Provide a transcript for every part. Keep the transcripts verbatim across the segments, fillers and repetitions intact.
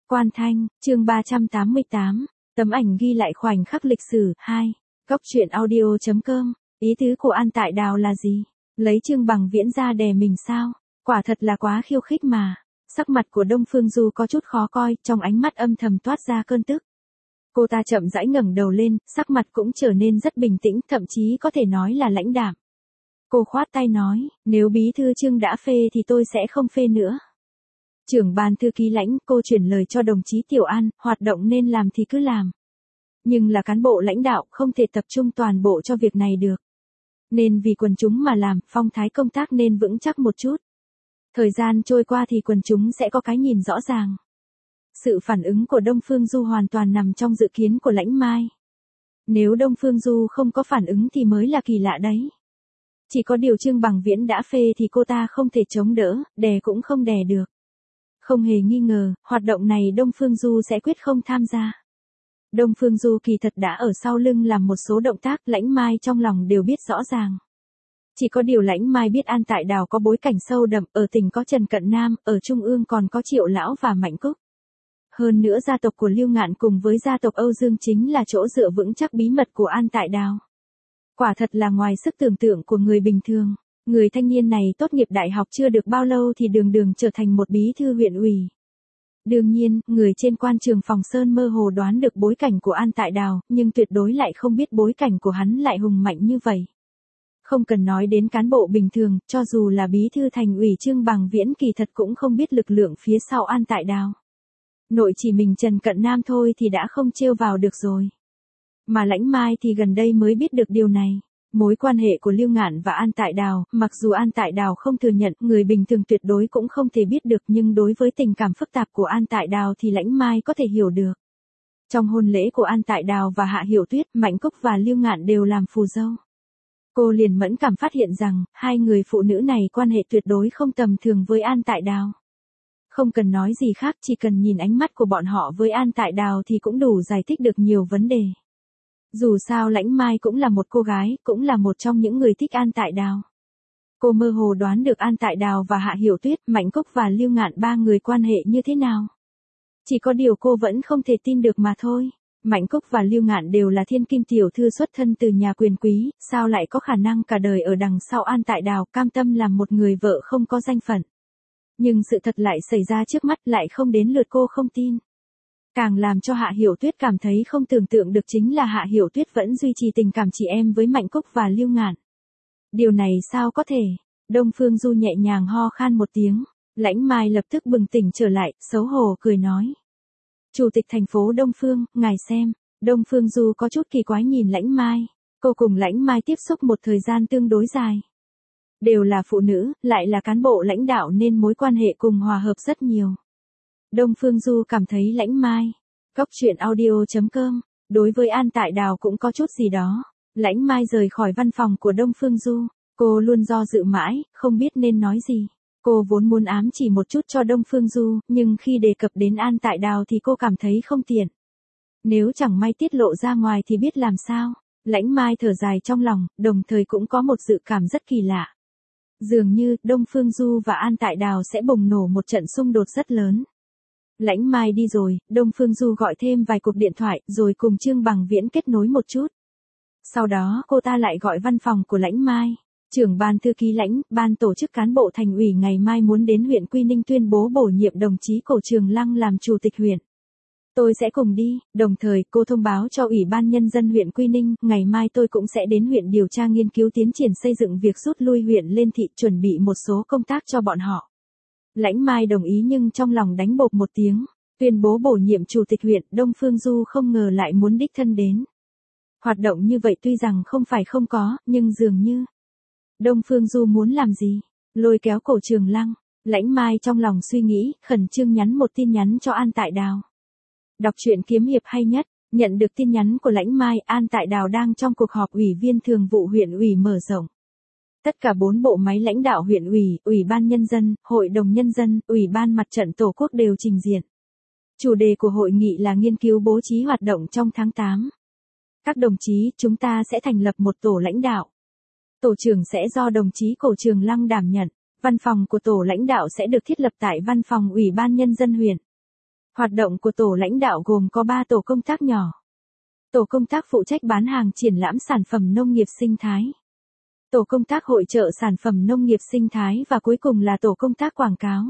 Quan Thanh, chương ba trăm tám mươi tám, tấm ảnh ghi lại khoảnh khắc lịch sử, hai. Góc truyện audio.com, ý tứ của An Tại Đào là gì? Lấy Trương Bằng Viễn ra đè mình sao? Quả thật là quá khiêu khích mà. Sắc mặt của Đông Phương Du có chút khó coi, trong ánh mắt âm thầm toát ra cơn tức. Cô ta chậm rãi ngẩng đầu lên, sắc mặt cũng trở nên rất bình tĩnh, thậm chí có thể nói là lãnh đạm. Cô khoát tay nói, nếu bí thư Trương đã phê thì tôi sẽ không phê nữa. Trưởng ban thư ký Lãnh, cô chuyển lời cho đồng chí Tiểu An, hoạt động nên làm thì cứ làm. Nhưng là cán bộ lãnh đạo không thể tập trung toàn bộ cho việc này được. Nên vì quần chúng mà làm, phong thái công tác nên vững chắc một chút. Thời gian trôi qua thì quần chúng sẽ có cái nhìn rõ ràng. Sự phản ứng của Đông Phương Du hoàn toàn nằm trong dự kiến của Lãnh Mai. Nếu Đông Phương Du không có phản ứng thì mới là kỳ lạ đấy. Chỉ có điều Trương Bằng Viễn đã phê thì cô ta không thể chống đỡ, đè cũng không đè được. Không hề nghi ngờ, hoạt động này Đông Phương Du sẽ quyết không tham gia. Đông Phương Du kỳ thật đã ở sau lưng làm một số động tác, Lãnh Mai trong lòng đều biết rõ ràng. Chỉ có điều Lãnh Mai biết An Tại Đào có bối cảnh sâu đậm, ở tỉnh có Trần Cận Nam, ở Trung ương còn có Triệu Lão và Mạnh Cúc. Hơn nữa gia tộc của Lưu Ngạn cùng với gia tộc Âu Dương chính là chỗ dựa vững chắc bí mật của An Tại Đào. Quả thật là ngoài sức tưởng tượng của người bình thường. Người thanh niên này tốt nghiệp đại học chưa được bao lâu thì đường đường trở thành một bí thư huyện ủy. Đương nhiên, người trên quan trường Phòng Sơn mơ hồ đoán được bối cảnh của An Tại Đào, nhưng tuyệt đối lại không biết bối cảnh của hắn lại hùng mạnh như vậy. Không cần nói đến cán bộ bình thường, cho dù là bí thư thành ủy Trương Bằng Viễn kỳ thật cũng không biết lực lượng phía sau An Tại Đào. Nội chỉ mình Trần Cận Nam thôi thì đã không trêu vào được rồi. Mà Lãnh Mai thì gần đây mới biết được điều này. Mối quan hệ của Lưu Ngạn và An Tại Đào, mặc dù An Tại Đào không thừa nhận, người bình thường tuyệt đối cũng không thể biết được, nhưng đối với tình cảm phức tạp của An Tại Đào thì Lãnh Mai có thể hiểu được. Trong hôn lễ của An Tại Đào và Hạ Hiểu Tuyết, Mạnh Cúc và Lưu Ngạn đều làm phù dâu. Cô liền mẫn cảm phát hiện rằng, hai người phụ nữ này quan hệ tuyệt đối không tầm thường với An Tại Đào. Không cần nói gì khác, chỉ cần nhìn ánh mắt của bọn họ với An Tại Đào thì cũng đủ giải thích được nhiều vấn đề. Dù sao Lãnh Mai cũng là một cô gái, cũng là một trong những người thích An Tại Đào. Cô mơ hồ đoán được An Tại Đào và Hạ Hiểu Tuyết, Mạnh Cúc và Lưu Ngạn ba người quan hệ như thế nào. Chỉ có điều cô vẫn không thể tin được mà thôi. Mạnh Cúc và Lưu Ngạn đều là thiên kim tiểu thư xuất thân từ nhà quyền quý, sao lại có khả năng cả đời ở đằng sau An Tại Đào, cam tâm làm một người vợ không có danh phận. Nhưng sự thật lại xảy ra trước mắt, lại không đến lượt cô không tin. Càng làm cho Hạ Hiểu Tuyết cảm thấy không tưởng tượng được chính là Hạ Hiểu Tuyết vẫn duy trì tình cảm chị em với Mạnh Cúc và Lưu Ngạn. Điều này sao có thể? Đông Phương Du nhẹ nhàng ho khan một tiếng, Lãnh Mai lập tức bừng tỉnh trở lại, xấu hổ cười nói. Chủ tịch thành phố Đông Phương, ngài xem. Đông Phương Du có chút kỳ quái nhìn Lãnh Mai. Cô cùng Lãnh Mai tiếp xúc một thời gian tương đối dài. Đều là phụ nữ, lại là cán bộ lãnh đạo nên mối quan hệ cùng hòa hợp rất nhiều. Đông Phương Du cảm thấy Lãnh Mai, góc truyện audio.com, đối với An Tại Đào cũng có chút gì đó. Lãnh Mai rời khỏi văn phòng của Đông Phương Du, cô luôn do dự mãi, không biết nên nói gì. Cô vốn muốn ám chỉ một chút cho Đông Phương Du, nhưng khi đề cập đến An Tại Đào thì cô cảm thấy không tiện. Nếu chẳng may tiết lộ ra ngoài thì biết làm sao. Lãnh Mai thở dài trong lòng, đồng thời cũng có một dự cảm rất kỳ lạ. Dường như, Đông Phương Du và An Tại Đào sẽ bùng nổ một trận xung đột rất lớn. Lãnh Mai đi rồi, Đông Phương Du gọi thêm vài cuộc điện thoại, rồi cùng Trương Bằng Viễn kết nối một chút. Sau đó cô ta lại gọi văn phòng của Lãnh Mai. Trưởng ban thư ký Lãnh, ban tổ chức cán bộ thành ủy ngày mai muốn đến huyện Quy Ninh tuyên bố bổ nhiệm đồng chí Cổ Trường Lăng làm chủ tịch huyện. Tôi sẽ cùng đi, đồng thời cô thông báo cho Ủy ban Nhân dân huyện Quy Ninh, ngày mai tôi cũng sẽ đến huyện điều tra nghiên cứu tiến triển xây dựng việc rút lui huyện lên thị, chuẩn bị một số công tác cho bọn họ. Lãnh Mai đồng ý nhưng trong lòng đánh bộp một tiếng, tuyên bố bổ nhiệm chủ tịch huyện, Đông Phương Du không ngờ lại muốn đích thân đến. Hoạt động như vậy tuy rằng không phải không có, nhưng dường như Đông Phương Du muốn làm gì? Lôi kéo Cổ Trường Lăng. Lãnh Mai trong lòng suy nghĩ, khẩn trương nhắn một tin nhắn cho An Tại Đào. Đọc truyện kiếm hiệp hay nhất, nhận được tin nhắn của Lãnh Mai, An Tại Đào đang trong cuộc họp ủy viên thường vụ huyện ủy mở rộng. Tất cả bốn bộ máy lãnh đạo huyện ủy, Ủy ban Nhân dân, Hội đồng Nhân dân, Ủy ban Mặt trận Tổ quốc đều trình diện. Chủ đề của hội nghị là nghiên cứu bố trí hoạt động trong tháng tám. Các đồng chí, chúng ta sẽ thành lập một tổ lãnh đạo. Tổ trưởng sẽ do đồng chí Cổ Trường Lăng đảm nhận. Văn phòng của tổ lãnh đạo sẽ được thiết lập tại văn phòng Ủy ban Nhân dân huyện. Hoạt động của tổ lãnh đạo gồm có ba tổ công tác nhỏ. Tổ công tác phụ trách bán hàng triển lãm sản phẩm nông nghiệp sinh thái. Tổ công tác hội chợ sản phẩm nông nghiệp sinh thái và cuối cùng là tổ công tác quảng cáo.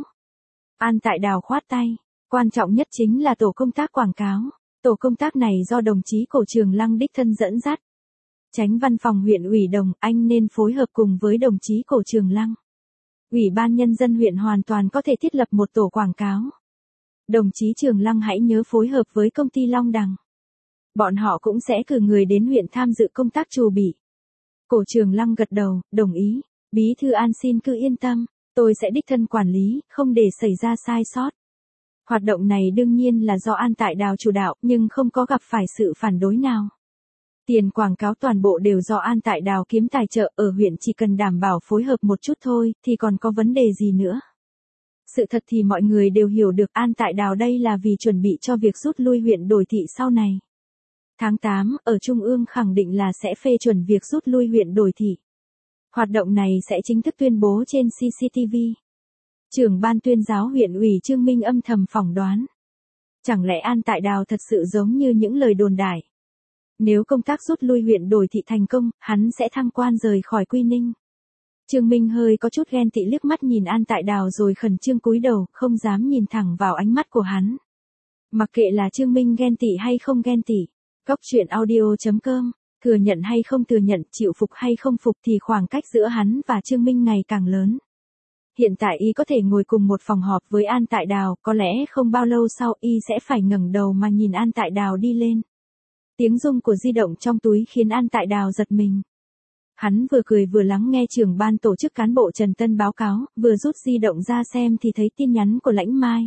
An Tại Đào khoát tay, quan trọng nhất chính là tổ công tác quảng cáo. Tổ công tác này do đồng chí Cổ Trường Lăng đích thân dẫn dắt. Chánh văn phòng huyện ủy Đồng Anh nên phối hợp cùng với đồng chí Cổ Trường Lăng. Ủy ban nhân dân huyện hoàn toàn có thể thiết lập một tổ quảng cáo. Đồng chí Trường Lăng hãy nhớ phối hợp với công ty Long Đằng. Bọn họ cũng sẽ cử người đến huyện tham dự công tác trù bị. Cổ Trường Lăng gật đầu, đồng ý. Bí thư An xin cứ yên tâm, tôi sẽ đích thân quản lý, không để xảy ra sai sót. Hoạt động này đương nhiên là do An Tại Đào chủ đạo, nhưng không có gặp phải sự phản đối nào. Tiền quảng cáo toàn bộ đều do An Tại Đào kiếm tài trợ, ở huyện chỉ cần đảm bảo phối hợp một chút thôi, thì còn có vấn đề gì nữa. Sự thật thì mọi người đều hiểu được An Tại Đào đây là vì chuẩn bị cho việc rút lui huyện Đồi Thị sau này. Tháng tám, ở Trung ương khẳng định là sẽ phê chuẩn việc rút lui huyện Đồi Thị. Hoạt động này sẽ chính thức tuyên bố trên xê xê tê vê. Trưởng ban tuyên giáo huyện ủy Trương Minh âm thầm phỏng đoán. Chẳng lẽ An Tại Đào thật sự giống như những lời đồn đại? Nếu công tác rút lui huyện Đồi Thị thành công, hắn sẽ thăng quan rời khỏi Quy Ninh. Trương Minh hơi có chút ghen tị liếc mắt nhìn An Tại Đào rồi khẩn trương cúi đầu, không dám nhìn thẳng vào ánh mắt của hắn. Mặc kệ là Trương Minh ghen tị hay không ghen tị, Cóc truyện audio chấm com, thừa nhận hay không thừa nhận, chịu phục hay không phục thì khoảng cách giữa hắn và Trương Minh ngày càng lớn. Hiện tại y có thể ngồi cùng một phòng họp với An Tại Đào, có lẽ không bao lâu sau y sẽ phải ngẩng đầu mà nhìn An Tại Đào đi lên. Tiếng rung của di động trong túi khiến An Tại Đào giật mình. Hắn vừa cười vừa lắng nghe trưởng ban tổ chức cán bộ Trần Tân báo cáo, vừa rút di động ra xem thì thấy tin nhắn của Lãnh Mai.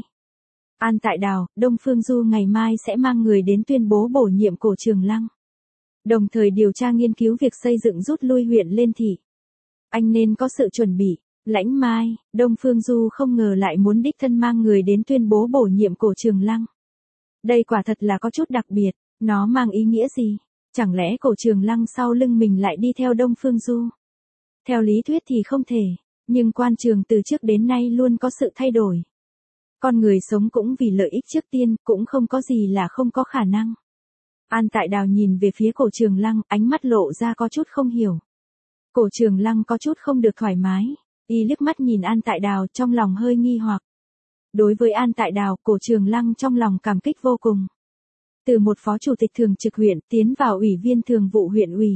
An Tại Đào, Đông Phương Du ngày mai sẽ mang người đến tuyên bố bổ nhiệm Cổ Trường Lăng. Đồng thời điều tra nghiên cứu việc xây dựng rút lui huyện lên thị. Anh nên có sự chuẩn bị. Lãnh Mai, Đông Phương Du không ngờ lại muốn đích thân mang người đến tuyên bố bổ nhiệm Cổ Trường Lăng. Đây quả thật là có chút đặc biệt, nó mang ý nghĩa gì? Chẳng lẽ Cổ Trường Lăng sau lưng mình lại đi theo Đông Phương Du? Theo lý thuyết thì không thể, nhưng quan trường từ trước đến nay luôn có sự thay đổi. Con người sống cũng vì lợi ích trước tiên, cũng không có gì là không có khả năng. An Tại Đào nhìn về phía Cổ Trường Lăng, ánh mắt lộ ra có chút không hiểu. Cổ Trường Lăng có chút không được thoải mái, y liếc mắt nhìn An Tại Đào trong lòng hơi nghi hoặc. Đối với An Tại Đào, Cổ Trường Lăng trong lòng cảm kích vô cùng. Từ một phó chủ tịch thường trực huyện tiến vào ủy viên thường vụ huyện ủy.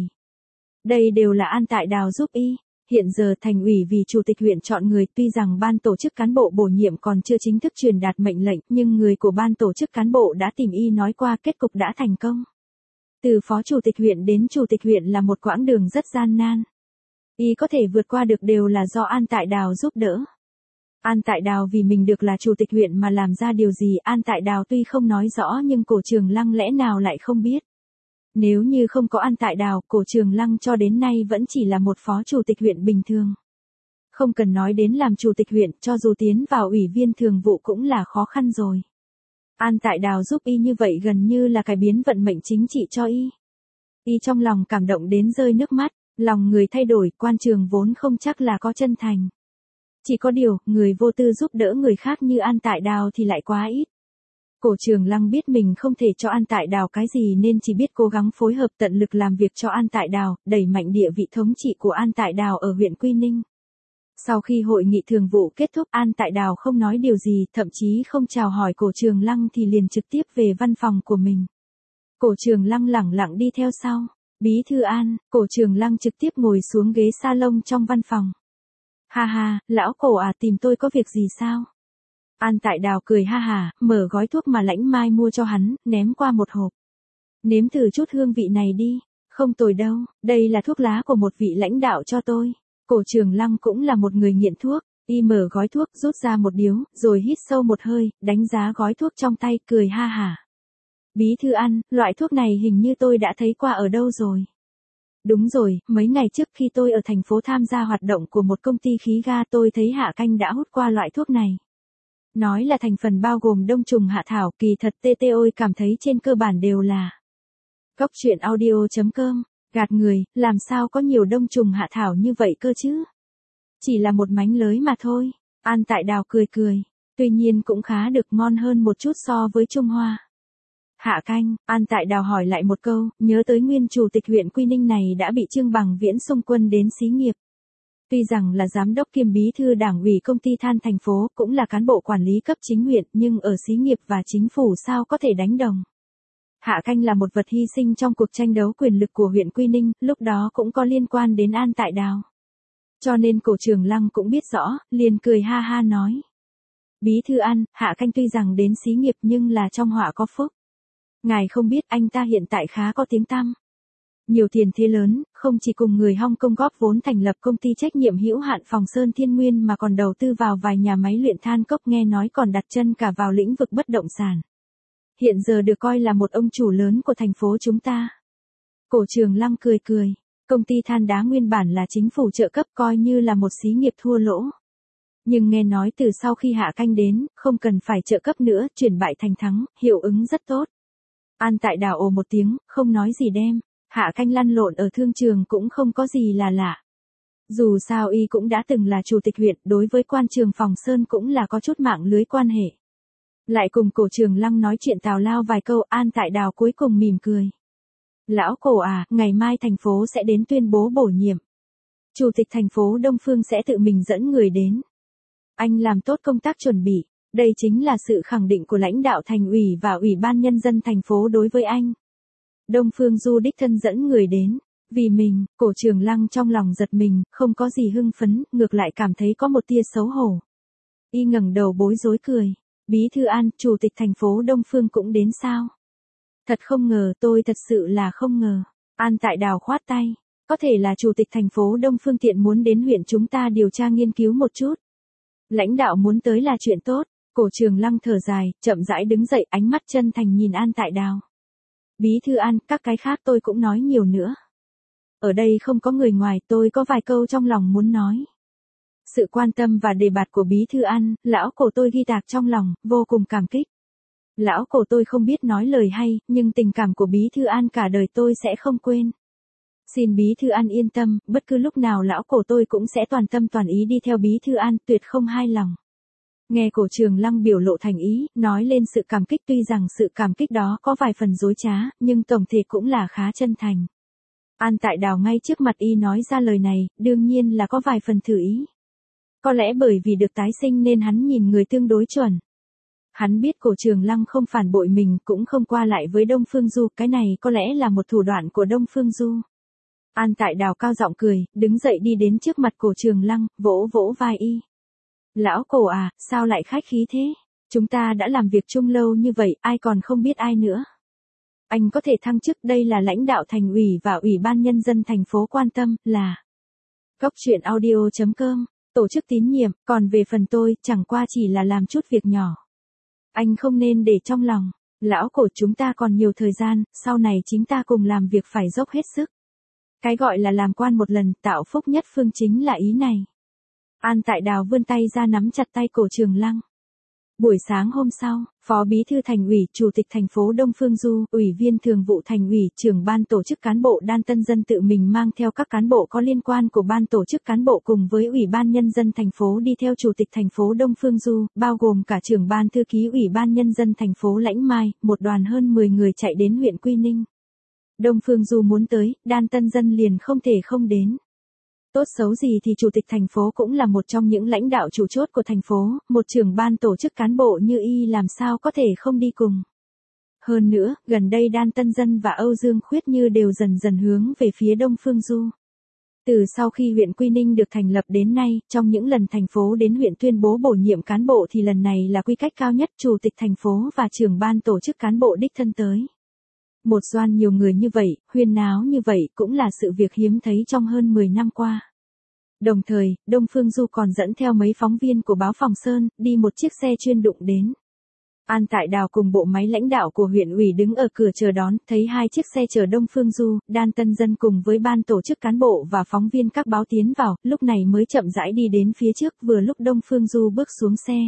Đây đều là An Tại Đào giúp y. Hiện giờ thành ủy vì chủ tịch huyện chọn người, tuy rằng ban tổ chức cán bộ bổ nhiệm còn chưa chính thức truyền đạt mệnh lệnh, nhưng người của ban tổ chức cán bộ đã tìm y nói qua kết cục đã thành công. Từ phó chủ tịch huyện đến chủ tịch huyện là một quãng đường rất gian nan. Y có thể vượt qua được đều là do An Tại Đào giúp đỡ. An Tại Đào vì mình được là chủ tịch huyện mà làm ra điều gì An Tại Đào tuy không nói rõ nhưng Cổ Trường Lăng lẽ nào lại không biết. Nếu như không có An Tại Đào, Cổ Trường Lăng cho đến nay vẫn chỉ là một phó chủ tịch huyện bình thường. Không cần nói đến làm chủ tịch huyện, cho dù tiến vào ủy viên thường vụ cũng là khó khăn rồi. An Tại Đào giúp y như vậy gần như là cải biến vận mệnh chính trị cho y. Y trong lòng cảm động đến rơi nước mắt, lòng người thay đổi, quan trường vốn không chắc là có chân thành. Chỉ có điều, người vô tư giúp đỡ người khác như An Tại Đào thì lại quá ít. Cổ Trường Lăng biết mình không thể cho An Tại Đào cái gì nên chỉ biết cố gắng phối hợp tận lực làm việc cho An Tại Đào, đẩy mạnh địa vị thống trị của An Tại Đào ở huyện Quy Ninh. Sau khi hội nghị thường vụ kết thúc An Tại Đào không nói điều gì, thậm chí không chào hỏi Cổ Trường Lăng thì liền trực tiếp về văn phòng của mình. Cổ Trường Lăng lẳng lặng đi theo sau. Bí thư An, Cổ Trường Lăng trực tiếp ngồi xuống ghế salon trong văn phòng. Ha ha, lão Cổ à, tìm tôi có việc gì sao? An Tại Đào cười ha hà, mở gói thuốc mà Lãnh Mai mua cho hắn, ném qua một hộp. Nếm thử chút hương vị này đi, không tồi đâu, đây là thuốc lá của một vị lãnh đạo cho tôi. Cổ Trường Lăng cũng là một người nghiện thuốc, y mở gói thuốc, rút ra một điếu, rồi hít sâu một hơi, đánh giá gói thuốc trong tay, cười ha hà. Bí thư An, loại thuốc này hình như tôi đã thấy qua ở đâu rồi. Đúng rồi, mấy ngày trước khi tôi ở thành phố tham gia hoạt động của một công ty khí ga tôi thấy Hạ Canh đã hút qua loại thuốc này. Nói là thành phần bao gồm đông trùng hạ thảo, kỳ thật tê tê ôi cảm thấy trên cơ bản đều là. Cóc truyện audio chấm com, gạt người, làm sao có nhiều đông trùng hạ thảo như vậy cơ chứ? Chỉ là một mánh lới mà thôi. An Tại Đào cười cười. Tuy nhiên cũng khá được, ngon hơn một chút so với Trung Hoa. Hạ canh, An Tại Đào hỏi lại một câu, nhớ tới nguyên chủ tịch huyện Quy Ninh này đã bị Trương Bằng Viễn xung quân đến xí nghiệp. Tuy rằng là giám đốc kiêm bí thư đảng ủy công ty than thành phố, cũng là cán bộ quản lý cấp chính huyện, nhưng ở xí nghiệp và chính phủ sao có thể đánh đồng. Hạ canh là một vật hy sinh trong cuộc tranh đấu quyền lực của huyện Quy Ninh, lúc đó cũng có liên quan đến An Tại Đào. Cho nên Cổ Trường Lăng cũng biết rõ, liền cười ha ha nói. Bí thư An, Hạ canh tuy rằng đến xí nghiệp nhưng là trong họa có phúc. Ngài không biết anh ta hiện tại khá có tiếng tăm. Nhiều tiền thế lớn, không chỉ cùng người Hong Kong góp vốn thành lập công ty trách nhiệm hữu hạn Phòng Sơn Thiên Nguyên mà còn đầu tư vào vài nhà máy luyện than cốc, nghe nói còn đặt chân cả vào lĩnh vực bất động sản. Hiện giờ được coi là một ông chủ lớn của thành phố chúng ta. Cổ Trường Lăng cười cười, công ty than đá nguyên bản là chính phủ trợ cấp, coi như là một xí nghiệp thua lỗ. Nhưng nghe nói từ sau khi Hạ canh đến, không cần phải trợ cấp nữa, chuyển bại thành thắng, hiệu ứng rất tốt. An Tại Đào ồ một tiếng, không nói gì đem. Hạ canh lăn lộn ở thương trường cũng không có gì là lạ. Dù sao y cũng đã từng là chủ tịch huyện, đối với quan trường Phòng Sơn cũng là có chút mạng lưới quan hệ. Lại cùng Cổ Trường Lăng nói chuyện tào lao vài câu, An Tại Đào cuối cùng mỉm cười. Lão Cổ à, ngày mai thành phố sẽ đến tuyên bố bổ nhiệm. Chủ tịch thành phố Đông Phương sẽ tự mình dẫn người đến. Anh làm tốt công tác chuẩn bị, đây chính là sự khẳng định của lãnh đạo thành ủy và ủy ban nhân dân thành phố đối với anh. Đông Phương Du đích thân dẫn người đến, vì mình, Cổ Trường Lăng trong lòng giật mình, không có gì hưng phấn, ngược lại cảm thấy có một tia xấu hổ. Y ngẩng đầu bối rối cười, Bí thư An, chủ tịch thành phố Đông Phương cũng đến sao? Thật không ngờ, tôi thật sự là không ngờ. An Tại Đào khoát tay, có thể là chủ tịch thành phố Đông Phương tiện muốn đến huyện chúng ta điều tra nghiên cứu một chút. Lãnh đạo muốn tới là chuyện tốt. Cổ Trường Lăng thở dài, chậm rãi đứng dậy, ánh mắt chân thành nhìn An Tại Đào. Bí thư An, các cái khác tôi cũng nói nhiều nữa. Ở đây không có người ngoài, tôi có vài câu trong lòng muốn nói. Sự quan tâm và đề bạt của Bí thư An, lão Cổ tôi ghi tạc trong lòng, vô cùng cảm kích. Lão Cổ tôi không biết nói lời hay, nhưng tình cảm của Bí thư An cả đời tôi sẽ không quên. Xin Bí thư An yên tâm, bất cứ lúc nào lão Cổ tôi cũng sẽ toàn tâm toàn ý đi theo Bí thư An, tuyệt không hai lòng. Nghe Cổ Trường Lăng biểu lộ thành ý, nói lên sự cảm kích, tuy rằng sự cảm kích đó có vài phần dối trá, nhưng tổng thể cũng là khá chân thành. An Tại Đào ngay trước mặt y nói ra lời này, đương nhiên là có vài phần thử ý. Có lẽ bởi vì được tái sinh nên hắn nhìn người tương đối chuẩn. Hắn biết Cổ Trường Lăng không phản bội mình, cũng không qua lại với Đông Phương Du, cái này có lẽ là một thủ đoạn của Đông Phương Du. An Tại Đào cao giọng cười, đứng dậy đi đến trước mặt Cổ Trường Lăng, vỗ vỗ vai y. Lão Cổ à, sao lại khách khí thế? Chúng ta đã làm việc chung lâu như vậy, ai còn không biết ai nữa. Anh có thể thăng chức, đây là lãnh đạo thành ủy và ủy ban nhân dân thành phố quan tâm, là Góc truyện audio chấm com, tổ chức tín nhiệm, còn về phần tôi, chẳng qua chỉ là làm chút việc nhỏ. Anh không nên để trong lòng. Lão Cổ, chúng ta còn nhiều thời gian, sau này chính ta cùng làm việc phải dốc hết sức. Cái gọi là làm quan một lần, tạo phúc nhất phương chính là ý này. An Tại Đào vươn tay ra nắm chặt tay Cổ Trường Lăng. Buổi sáng hôm sau, Phó Bí thư Thành ủy, Chủ tịch thành phố Đông Phương Du, Ủy viên Thường vụ Thành ủy, Trưởng ban tổ chức cán bộ Đan Tân Dân tự mình mang theo các cán bộ có liên quan của ban tổ chức cán bộ cùng với Ủy ban nhân dân thành phố đi theo Chủ tịch thành phố Đông Phương Du, bao gồm cả Trưởng ban thư ký Ủy ban nhân dân thành phố Lãnh Mai, một đoàn hơn mười người chạy đến huyện Quy Ninh. Đông Phương Du muốn tới, Đan Tân Dân liền không thể không đến. Tốt xấu gì thì chủ tịch thành phố cũng là một trong những lãnh đạo chủ chốt của thành phố, một trưởng ban tổ chức cán bộ như y làm sao có thể không đi cùng. Hơn nữa, gần đây Đan Tân Dân và Âu Dương Khuyết Như đều dần dần hướng về phía Đông Phương Du. Từ sau khi huyện Quy Ninh được thành lập đến nay, trong những lần thành phố đến huyện tuyên bố bổ nhiệm cán bộ thì lần này là quy cách cao nhất, chủ tịch thành phố và trưởng ban tổ chức cán bộ đích thân tới. Một doan nhiều người như vậy, huyên náo như vậy cũng là sự việc hiếm thấy trong hơn mười năm qua. Đồng thời, Đông Phương Du còn dẫn theo mấy phóng viên của báo Phòng Sơn, đi một chiếc xe chuyên đụng đến. An Tại Đào cùng bộ máy lãnh đạo của huyện ủy đứng ở cửa chờ đón, thấy hai chiếc xe chở Đông Phương Du, Đan Tân Dân cùng với ban tổ chức cán bộ và phóng viên các báo tiến vào, lúc này mới chậm rãi đi đến phía trước, vừa lúc Đông Phương Du bước xuống xe.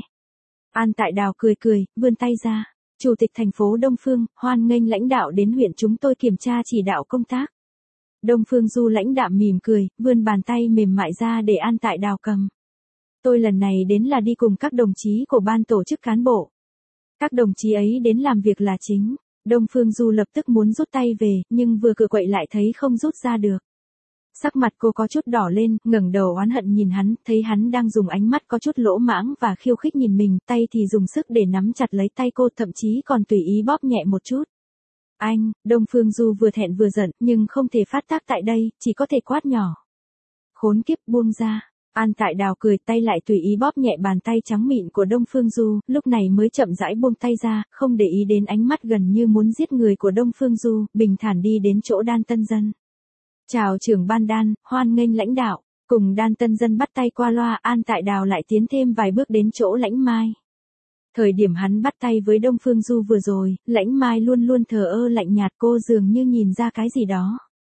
An Tại Đào cười cười, vươn tay ra. Chủ tịch thành phố Đông Phương, hoan nghênh lãnh đạo đến huyện chúng tôi kiểm tra chỉ đạo công tác. Đông Phương Du lãnh đạm mỉm cười, vươn bàn tay mềm mại ra để An Tại Đào cầm. Tôi lần này đến là đi cùng các đồng chí của ban tổ chức cán bộ. Các đồng chí ấy đến làm việc là chính. Đông Phương Du lập tức muốn rút tay về, nhưng vừa cựa quậy lại thấy không rút ra được. Sắc mặt cô có chút đỏ lên, ngẩng đầu oán hận nhìn hắn, thấy hắn đang dùng ánh mắt có chút lỗ mãng và khiêu khích nhìn mình, tay thì dùng sức để nắm chặt lấy tay cô, thậm chí còn tùy ý bóp nhẹ một chút. Anh, Đông Phương Du vừa thẹn vừa giận, nhưng không thể phát tác tại đây, chỉ có thể quát nhỏ. Khốn kiếp, buông ra. An Tại Đào cười, tay lại tùy ý bóp nhẹ bàn tay trắng mịn của Đông Phương Du, lúc này mới chậm rãi buông tay ra, không để ý đến ánh mắt gần như muốn giết người của Đông Phương Du, bình thản đi đến chỗ Đan Tân Dân. Chào trưởng ban Đan, hoan nghênh lãnh đạo. Cùng Đan Tân Dân bắt tay qua loa, An Tại Đào lại tiến thêm vài bước đến chỗ Lãnh Mai. Thời điểm hắn bắt tay với Đông Phương Du vừa rồi, Lãnh Mai luôn luôn thờ ơ lạnh nhạt, cô dường như nhìn ra cái gì đó.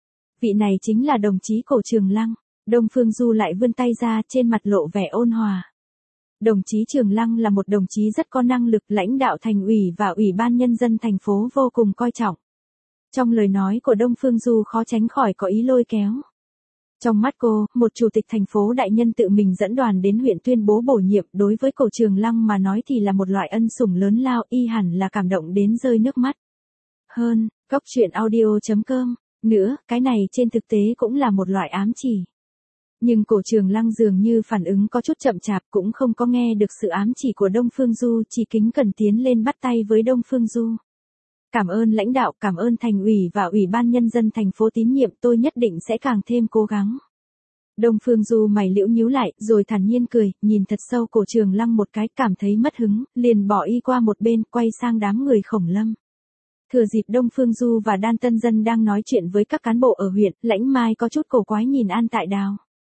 Vị này chính là đồng chí Cổ Trường Lăng. Đông Phương Du lại vươn tay ra, trên mặt lộ vẻ ôn hòa. Đồng chí Trường Lăng là một đồng chí rất có năng lực, lãnh đạo thành ủy và ủy ban nhân dân thành phố vô cùng coi trọng. Trong lời nói của Đông Phương Du khó tránh khỏi có ý lôi kéo. Trong mắt cô, một chủ tịch thành phố đại nhân tự mình dẫn đoàn đến huyện tuyên bố bổ nhiệm, đối với Cổ Trường Lăng mà nói thì là một loại ân sủng lớn lao, y hẳn là cảm động đến rơi nước mắt. Hơn, Cốc Truyện Audio chấm com. Nữa, cái này trên thực tế cũng là một loại ám chỉ. Nhưng Cổ Trường Lăng dường như phản ứng có chút chậm chạp, cũng không có nghe được sự ám chỉ của Đông Phương Du, chỉ kính cẩn tiến lên bắt tay với Đông Phương Du. Cảm ơn lãnh đạo, cảm ơn thành ủy và ủy ban nhân dân thành phố tín nhiệm, tôi nhất định sẽ càng thêm cố gắng. Đông Phương Du mày liễu nhíu lại, rồi thản nhiên cười, nhìn thật sâu Cổ Trường Lăng một cái, cảm thấy mất hứng, liền bỏ y qua một bên, quay sang đám người Khổng Lâm. Thừa dịp Đông Phương Du và Đan Tân Dân đang nói chuyện với các cán bộ ở huyện, Lãnh Mai có chút cổ quái nhìn An Tại Đào.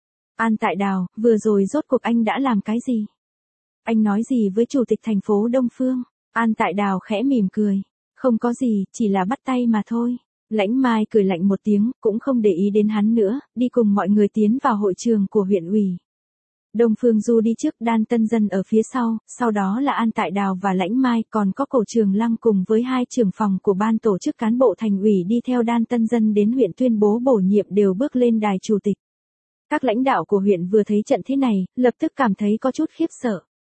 An Tại Đào, vừa rồi rốt cuộc anh đã làm cái gì? Anh nói gì với chủ tịch thành phố Đông Phương? An Tại Đào khẽ mỉm cười. Không có gì, chỉ là bắt tay mà thôi. Lãnh Mai cười lạnh một tiếng, cũng không để ý đến hắn nữa, đi cùng mọi người tiến vào hội trường của huyện ủy. Đông Phương Du đi trước, Đan Tân Dân ở phía sau, sau đó là An Tại Đào và Lãnh Mai, còn có Cổ Trường Lăng cùng với hai trưởng phòng của ban tổ chức cán bộ thành ủy đi theo Đan Tân Dân đến huyện tuyên bố bổ nhiệm đều bước lên đài chủ tịch. Các lãnh đạo của huyện vừa thấy trận thế này, lập tức cảm thấy có chút khiếp sợ.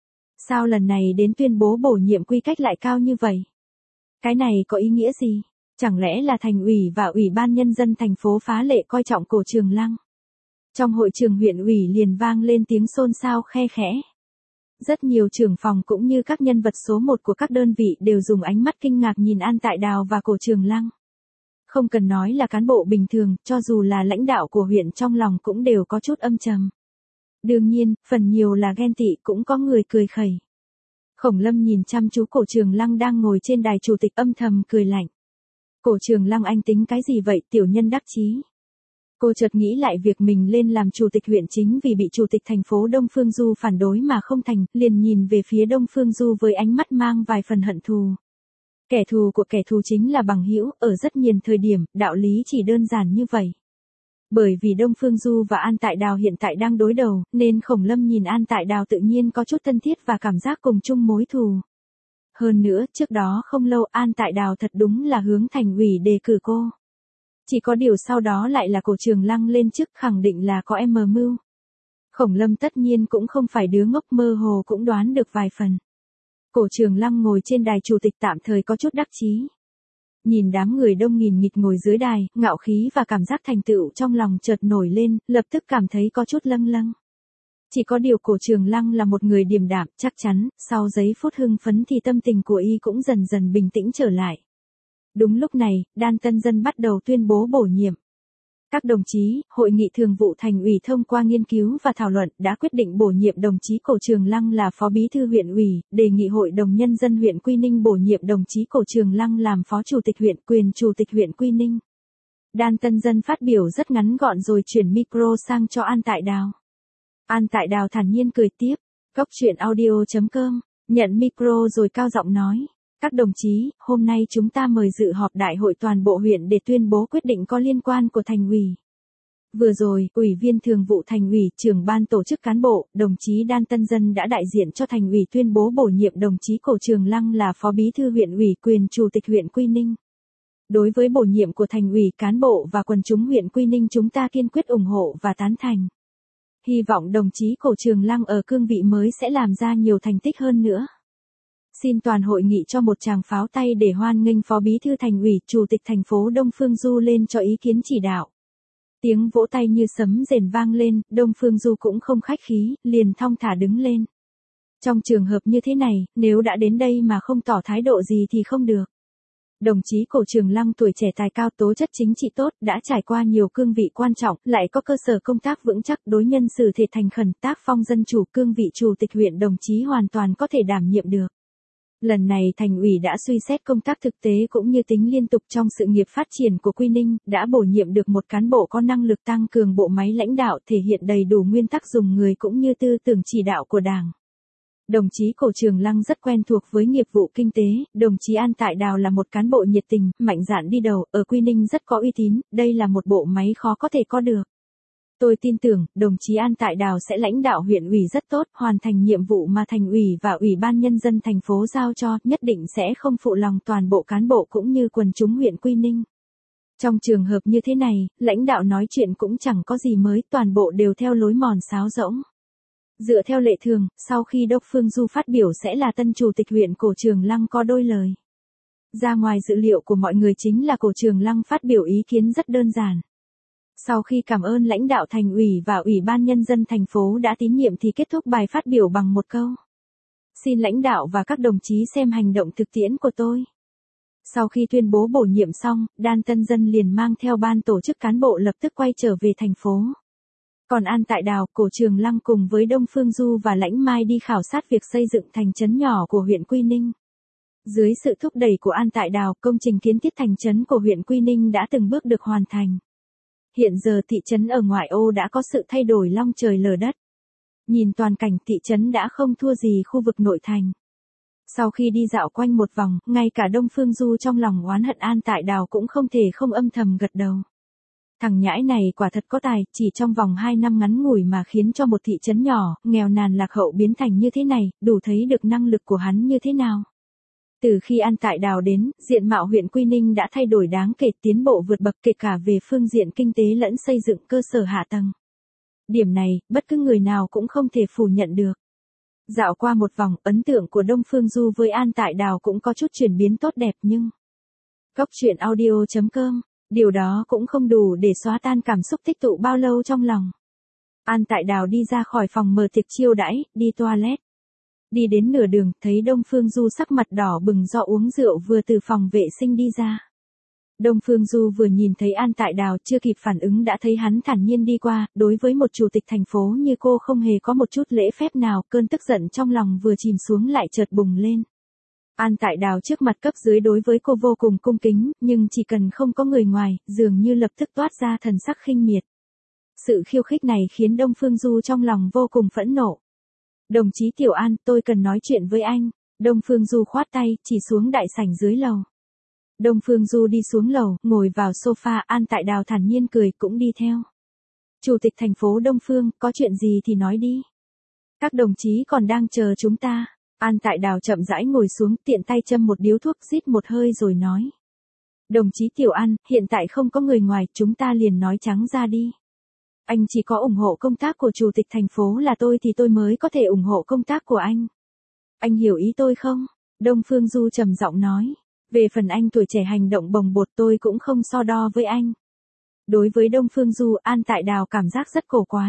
Sao lần này đến tuyên bố bổ nhiệm quy cách lại cao như vậy? Cái này có ý nghĩa gì? Chẳng lẽ là thành ủy và ủy ban nhân dân thành phố phá lệ coi trọng Cổ Trường Lăng? Trong hội trường huyện ủy liền vang lên tiếng xôn xao khe khẽ. Rất nhiều trưởng phòng cũng như các nhân vật số một của các đơn vị đều dùng ánh mắt kinh ngạc nhìn An Tại Đào và Cổ Trường Lăng. Không cần nói là cán bộ bình thường, cho dù là lãnh đạo của huyện trong lòng cũng đều có chút âm trầm. Đương nhiên, phần nhiều là ghen tị, cũng có người cười khẩy. Khổng Lâm nhìn chăm chú Cổ Trường Lăng đang ngồi trên đài chủ tịch, âm thầm cười lạnh. Cổ Trường Lăng, anh tính cái gì vậy, tiểu nhân đắc chí? Cô chợt nghĩ lại việc mình lên làm chủ tịch huyện chính vì bị chủ tịch thành phố Đông Phương Du phản đối mà không thành, liền nhìn về phía Đông Phương Du với ánh mắt mang vài phần hận thù. Kẻ thù của kẻ thù chính là bằng hữu, ở rất nhiều thời điểm, đạo lý chỉ đơn giản như vậy. Bởi vì Đông Phương Du và An Tại Đào hiện tại đang đối đầu, nên Khổng Lâm nhìn An Tại Đào tự nhiên có chút thân thiết và cảm giác cùng chung mối thù. Hơn nữa, trước đó không lâu An Tại Đào thật đúng là hướng thành ủy đề cử cô. Chỉ có điều sau đó lại là Cổ Trường Lăng lên chức, khẳng định là có em mưu. Khổng Lâm tất nhiên cũng không phải đứa ngốc, mơ hồ cũng đoán được vài phần. Cổ Trường Lăng ngồi trên đài chủ tịch tạm thời có chút đắc chí. Nhìn đám người đông nghìn nghịt ngồi dưới đài, ngạo khí và cảm giác thành tựu trong lòng chợt nổi lên, lập tức cảm thấy có chút lâng lâng. Chỉ có điều Cổ Trường Lăng là một người điềm đạm, chắc chắn, sau giây phút hưng phấn thì tâm tình của y cũng dần dần bình tĩnh trở lại. Đúng lúc này, Đan Tân Dân bắt đầu tuyên bố bổ nhiệm. Các đồng chí, Hội nghị Thường vụ Thành ủy thông qua nghiên cứu và thảo luận đã quyết định bổ nhiệm đồng chí Cổ Trường Lăng là Phó Bí thư huyện ủy, đề nghị Hội đồng Nhân dân huyện Quy Ninh bổ nhiệm đồng chí Cổ Trường Lăng làm Phó Chủ tịch huyện, quyền Chủ tịch huyện Quy Ninh. Đan Tân Dân phát biểu rất ngắn gọn rồi chuyển micro sang cho An Tại Đào. An Tại Đào thản nhiên cười tiếp, Cốc Truyện Audio chấm com, nhận micro rồi cao giọng nói. Các đồng chí, hôm nay chúng ta mời dự họp đại hội toàn bộ huyện để tuyên bố quyết định có liên quan của thành ủy. Vừa rồi, Ủy viên Thường vụ Thành ủy, Trưởng ban tổ chức cán bộ, đồng chí Đan Tân Dân đã đại diện cho thành ủy tuyên bố bổ nhiệm đồng chí Cổ Trường Lăng là Phó Bí thư huyện ủy, quyền Chủ tịch huyện Quy Ninh. Đối với bổ nhiệm của thành ủy, cán bộ và quần chúng huyện Quy Ninh chúng ta kiên quyết ủng hộ và tán thành. Hy vọng đồng chí Cổ Trường Lăng ở cương vị mới sẽ làm ra nhiều thành tích hơn nữa. Xin toàn hội nghị cho một tràng pháo tay để hoan nghênh Phó Bí thư Thành ủy, Chủ tịch thành phố Đông Phương Du lên cho ý kiến chỉ đạo. Tiếng vỗ tay như sấm rền vang lên, Đông Phương Du cũng không khách khí, liền thong thả đứng lên. Trong trường hợp như thế này, nếu đã đến đây mà không tỏ thái độ gì thì không được. Đồng chí Cổ Trường Lăng tuổi trẻ tài cao, tố chất chính trị tốt, đã trải qua nhiều cương vị quan trọng, lại có cơ sở công tác vững chắc, đối nhân xử thế thành khẩn, tác phong dân chủ, cương vị chủ tịch huyện đồng chí hoàn toàn có thể đảm nhiệm được. Lần này Thành ủy đã suy xét công tác thực tế cũng như tính liên tục trong sự nghiệp phát triển của Quy Ninh, đã bổ nhiệm được một cán bộ có năng lực tăng cường bộ máy lãnh đạo, thể hiện đầy đủ nguyên tắc dùng người cũng như tư tưởng chỉ đạo của Đảng. Đồng chí Cổ Trường Lăng rất quen thuộc với nghiệp vụ kinh tế, đồng chí An Tại Đào là một cán bộ nhiệt tình, mạnh dạn đi đầu, ở Quy Ninh rất có uy tín, đây là một bộ máy khó có thể có được. Tôi tin tưởng, đồng chí An Tại Đào sẽ lãnh đạo huyện ủy rất tốt, hoàn thành nhiệm vụ mà Thành ủy và Ủy ban Nhân dân thành phố giao cho, nhất định sẽ không phụ lòng toàn bộ cán bộ cũng như quần chúng huyện Quy Ninh. Trong trường hợp như thế này, lãnh đạo nói chuyện cũng chẳng có gì mới, toàn bộ đều theo lối mòn sáo rỗng. Dựa theo lệ thường, sau khi Đông Phương Du phát biểu sẽ là tân chủ tịch huyện Cổ Trường Lăng có đôi lời. Ra ngoài dự liệu của mọi người chính là Cổ Trường Lăng phát biểu ý kiến rất đơn giản. Sau khi cảm ơn lãnh đạo Thành ủy và Ủy ban Nhân dân thành phố đã tín nhiệm thì kết thúc bài phát biểu bằng một câu. Xin lãnh đạo và các đồng chí xem hành động thực tiễn của tôi. Sau khi tuyên bố bổ nhiệm xong, Đan Tân Dân liền mang theo ban tổ chức cán bộ lập tức quay trở về thành phố. Còn An Tại Đào, Cổ Trường Lăng cùng với Đông Phương Du và Lãnh Mai đi khảo sát việc xây dựng thành trấn nhỏ của huyện Quy Ninh. Dưới sự thúc đẩy của An Tại Đào, công trình kiến thiết thành trấn của huyện Quy Ninh đã từng bước được hoàn thành. Hiện giờ thị trấn ở ngoại ô đã có sự thay đổi long trời lở đất. Nhìn toàn cảnh thị trấn đã không thua gì khu vực nội thành. Sau khi đi dạo quanh một vòng, ngay cả Đông Phương Du trong lòng oán hận An Tại Đào cũng không thể không âm thầm gật đầu. Thằng nhãi này quả thật có tài, chỉ trong vòng hai năm ngắn ngủi mà khiến cho một thị trấn nhỏ, nghèo nàn lạc hậu biến thành như thế này, đủ thấy được năng lực của hắn như thế nào. Từ khi An Tại Đào đến, diện mạo huyện Quy Ninh đã thay đổi đáng kể, tiến bộ vượt bậc kể cả về phương diện kinh tế lẫn xây dựng cơ sở hạ tầng. Điểm này, bất cứ người nào cũng không thể phủ nhận được. Dạo qua một vòng, ấn tượng của Đông Phương Du với An Tại Đào cũng có chút chuyển biến tốt đẹp nhưng... Góc truyện audio chấm com, điều đó cũng không đủ để xóa tan cảm xúc tích tụ bao lâu trong lòng. An Tại Đào đi ra khỏi phòng mở tiệc chiêu đãi, đi toilet. Đi đến nửa đường, thấy Đông Phương Du sắc mặt đỏ bừng do uống rượu vừa từ phòng vệ sinh đi ra. Đông Phương Du vừa nhìn thấy An Tại Đào chưa kịp phản ứng đã thấy hắn thản nhiên đi qua, đối với một chủ tịch thành phố như cô không hề có một chút lễ phép nào, cơn tức giận trong lòng vừa chìm xuống lại chợt bùng lên. An Tại Đào trước mặt cấp dưới đối với cô vô cùng cung kính, nhưng chỉ cần không có người ngoài, dường như lập tức toát ra thần sắc khinh miệt. Sự khiêu khích này khiến Đông Phương Du trong lòng vô cùng phẫn nộ. Đồng chí Tiểu An, tôi cần nói chuyện với anh. Đông Phương Du khoát tay, chỉ xuống đại sảnh dưới lầu. Đông Phương Du đi xuống lầu, ngồi vào sofa, An Tại Đào thản nhiên cười, cũng đi theo. Chủ tịch thành phố Đông Phương, có chuyện gì thì nói đi. Các đồng chí còn đang chờ chúng ta. An Tại Đào chậm rãi ngồi xuống, tiện tay châm một điếu thuốc, rít một hơi rồi nói. Đồng chí Tiểu An, hiện tại không có người ngoài, chúng ta liền nói trắng ra đi. Anh chỉ có ủng hộ công tác của chủ tịch thành phố là tôi thì tôi mới có thể ủng hộ công tác của anh. Anh hiểu ý tôi không? Đông Phương Du trầm giọng nói. Về phần anh tuổi trẻ hành động bồng bột tôi cũng không so đo với anh. Đối với Đông Phương Du, An Tại Đào cảm giác rất cổ quái.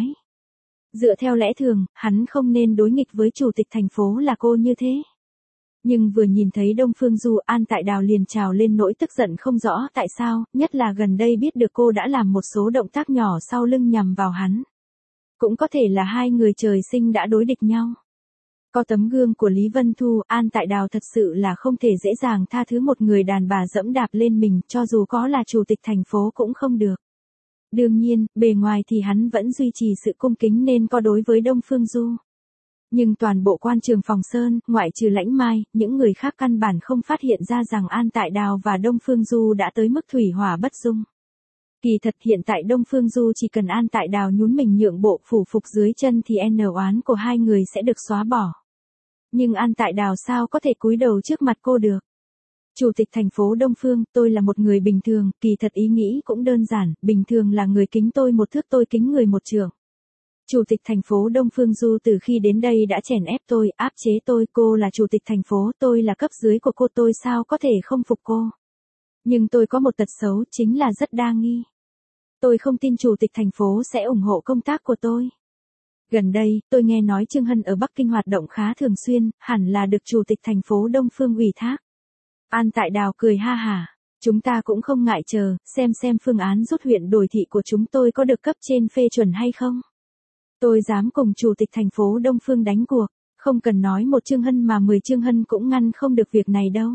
Dựa theo lẽ thường, hắn không nên đối nghịch với chủ tịch thành phố là cô như thế. Nhưng vừa nhìn thấy Đông Phương Du, An Tại Đào liền trào lên nỗi tức giận không rõ tại sao, nhất là gần đây biết được cô đã làm một số động tác nhỏ sau lưng nhằm vào hắn. Cũng có thể là hai người trời sinh đã đối địch nhau. Có tấm gương của Lý Vân Thu, An Tại Đào thật sự là không thể dễ dàng tha thứ một người đàn bà dẫm đạp lên mình, cho dù có là chủ tịch thành phố cũng không được. Đương nhiên, bề ngoài thì hắn vẫn duy trì sự cung kính nên có đối với Đông Phương Du. Nhưng toàn bộ quan trường Phòng Sơn, ngoại trừ Lãnh Mai, những người khác căn bản không phát hiện ra rằng An Tại Đào và Đông Phương Du đã tới mức thủy hỏa bất dung. Kỳ thật hiện tại Đông Phương Du chỉ cần An Tại Đào nhún mình nhượng bộ phủ phục dưới chân thì n oán của hai người sẽ được xóa bỏ. Nhưng An Tại Đào sao có thể cúi đầu trước mặt cô được? Chủ tịch thành phố Đông Phương, tôi là một người bình thường, kỳ thật ý nghĩ cũng đơn giản, bình thường là người kính tôi một thước tôi kính người một trượng. Chủ tịch thành phố Đông Phương Du từ khi đến đây đã chèn ép tôi, áp chế tôi, cô là chủ tịch thành phố, tôi là cấp dưới của cô, tôi sao có thể không phục cô. Nhưng tôi có một tật xấu chính là rất đa nghi. Tôi không tin chủ tịch thành phố sẽ ủng hộ công tác của tôi. Gần đây, tôi nghe nói Trương Hân ở Bắc Kinh hoạt động khá thường xuyên, hẳn là được chủ tịch thành phố Đông Phương ủy thác. An Tại Đào cười ha hả. Chúng ta cũng không ngại chờ, xem xem phương án rút huyện đổi thị của chúng tôi có được cấp trên phê chuẩn hay không. Tôi dám cùng chủ tịch thành phố Đông Phương đánh cuộc, không cần nói một Trương Hân mà mười Trương Hân cũng ngăn không được việc này đâu.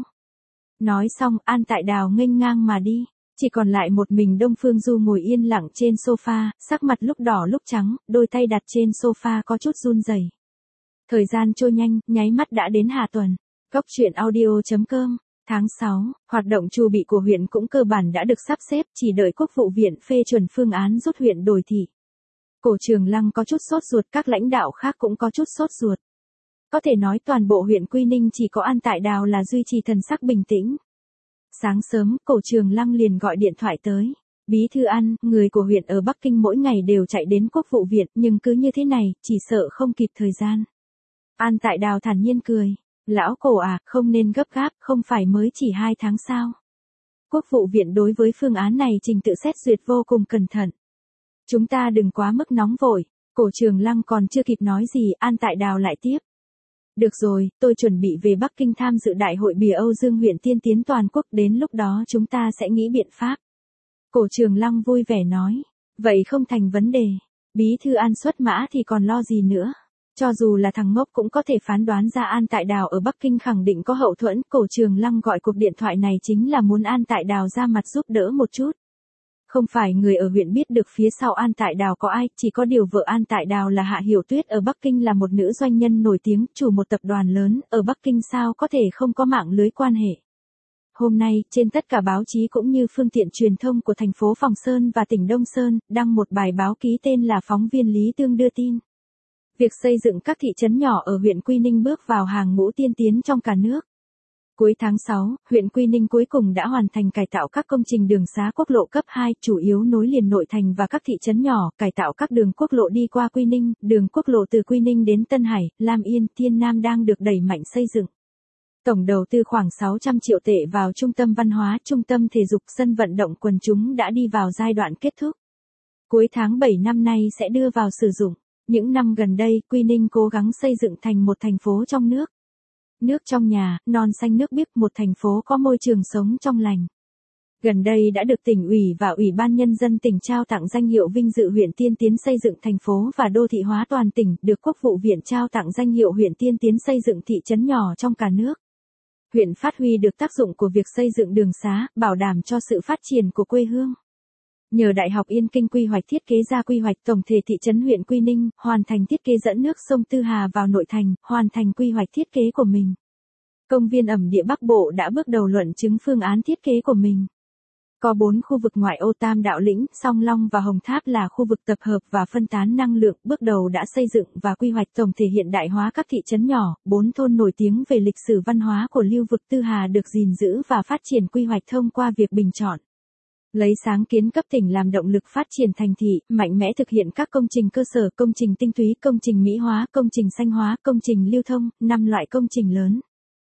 Nói xong, An Tại Đào nghênh ngang mà đi, chỉ còn lại một mình Đông Phương Du ngồi yên lặng trên sofa, sắc mặt lúc đỏ lúc trắng, đôi tay đặt trên sofa có chút run rẩy. Thời gian trôi nhanh, nháy mắt đã đến hạ tuần. Góc truyện audio chấm com. Tháng sáu, hoạt động chu bị của huyện cũng cơ bản đã được sắp xếp, chỉ đợi Quốc vụ viện phê chuẩn phương án rút huyện đổi thị. Cổ Trường Lăng có chút sốt ruột, các lãnh đạo khác cũng có chút sốt ruột. Có thể nói toàn bộ huyện Quy Ninh chỉ có An Tại Đào là duy trì thần sắc bình tĩnh. Sáng sớm, Cổ Trường Lăng liền gọi điện thoại tới. Bí thư An, người của huyện ở Bắc Kinh mỗi ngày đều chạy đến Quốc vụ viện, nhưng cứ như thế này, chỉ sợ không kịp thời gian. An Tại Đào thản nhiên cười. Lão Cổ à, không nên gấp gáp, không phải mới chỉ hai tháng sao. Quốc vụ viện đối với phương án này trình tự xét duyệt vô cùng cẩn thận. Chúng ta đừng quá mức nóng vội. Cổ Trường Lăng còn chưa kịp nói gì, An Tại Đào lại tiếp. Được rồi, tôi chuẩn bị về Bắc Kinh tham dự đại hội bìa Âu Dương huyện tiên tiến toàn quốc, đến lúc đó chúng ta sẽ nghĩ biện pháp. Cổ Trường Lăng vui vẻ nói. Vậy không thành vấn đề. Bí thư An xuất mã thì còn lo gì nữa. Cho dù là thằng ngốc cũng có thể phán đoán ra An Tại Đào ở Bắc Kinh khẳng định có hậu thuẫn. Cổ Trường Lăng gọi cuộc điện thoại này chính là muốn An Tại Đào ra mặt giúp đỡ một chút. Không phải người ở huyện biết được phía sau An Tại Đào có ai, chỉ có điều vợ An Tại Đào là Hạ Hiểu Tuyết ở Bắc Kinh là một nữ doanh nhân nổi tiếng, chủ một tập đoàn lớn, ở Bắc Kinh sao có thể không có mạng lưới quan hệ. Hôm nay, trên tất cả báo chí cũng như phương tiện truyền thông của thành phố Phòng Sơn và tỉnh Đông Sơn, đăng một bài báo ký tên là phóng viên Lý Tương đưa tin. Việc xây dựng các thị trấn nhỏ ở huyện Quy Ninh bước vào hàng ngũ tiên tiến trong cả nước. Cuối tháng sáu, huyện Quy Ninh cuối cùng đã hoàn thành cải tạo các công trình đường xá quốc lộ cấp hai, chủ yếu nối liền nội thành và các thị trấn nhỏ, cải tạo các đường quốc lộ đi qua Quy Ninh, đường quốc lộ từ Quy Ninh đến Tân Hải, Lam Yên, Thiên Nam đang được đẩy mạnh xây dựng. Tổng đầu tư khoảng sáu trăm triệu tệ vào trung tâm văn hóa, trung tâm thể dục, sân vận động quần chúng đã đi vào giai đoạn kết thúc. Cuối tháng bảy năm nay sẽ đưa vào sử dụng. Những năm gần đây, Quy Ninh cố gắng xây dựng thành một thành phố trong nước. Nước trong nhà, non xanh nước biếc, một thành phố có môi trường sống trong lành. Gần đây đã được tỉnh ủy và Ủy ban Nhân dân tỉnh trao tặng danh hiệu vinh dự huyện tiên tiến xây dựng thành phố và đô thị hóa toàn tỉnh, được Quốc vụ viện trao tặng danh hiệu huyện tiên tiến xây dựng thị trấn nhỏ trong cả nước. Huyện phát huy được tác dụng của việc xây dựng đường xá, bảo đảm cho sự phát triển của quê hương. Nhờ Đại học Yên Kinh quy hoạch thiết kế ra quy hoạch tổng thể thị trấn huyện Quy Ninh, hoàn thành thiết kế dẫn nước sông Tư Hà vào nội thành, hoàn thành quy hoạch thiết kế của mình. Công viên ẩm địa Bắc Bộ đã bước đầu luận chứng phương án thiết kế của mình. Có bốn khu vực ngoại ô Tam Đạo Lĩnh, Song Long và Hồng Tháp là khu vực tập hợp và phân tán năng lượng, bước đầu đã xây dựng và quy hoạch tổng thể hiện đại hóa các thị trấn nhỏ, bốn thôn nổi tiếng về lịch sử văn hóa của lưu vực Tư Hà được gìn giữ và phát triển quy hoạch thông qua việc bình chọn. Lấy sáng kiến cấp tỉnh làm động lực phát triển thành thị, mạnh mẽ thực hiện các công trình cơ sở, công trình tinh túy, công trình mỹ hóa, công trình xanh hóa, công trình lưu thông, năm loại công trình lớn.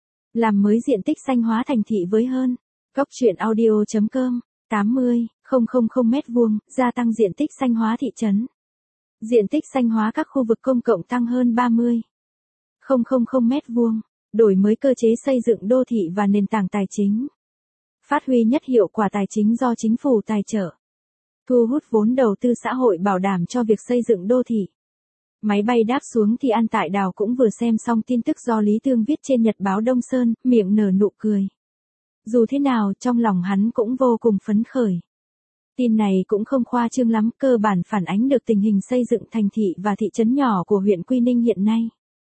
Làm mới diện tích xanh hóa thành thị với hơn. Góc truyện audio chấm com, tám mươi nghìn mét vuông, gia tăng diện tích xanh hóa thị trấn. Diện tích xanh hóa các khu vực công cộng tăng hơn ba mươi nghìn mét vuông, đổi mới cơ chế xây dựng đô thị và nền tảng tài chính. Phát huy nhất hiệu quả tài chính do chính phủ tài trợ. Thu hút vốn đầu tư xã hội bảo đảm cho việc xây dựng đô thị. Máy bay đáp xuống thì An Tại Đào cũng vừa xem xong tin tức do Lý Tương viết trên Nhật báo Đông Sơn, miệng nở nụ cười. Dù thế nào, trong lòng hắn cũng vô cùng phấn khởi. Tin này cũng không khoa trương lắm, cơ bản phản ánh được tình hình xây dựng thành thị và thị trấn nhỏ của huyện Quy Ninh hiện nay.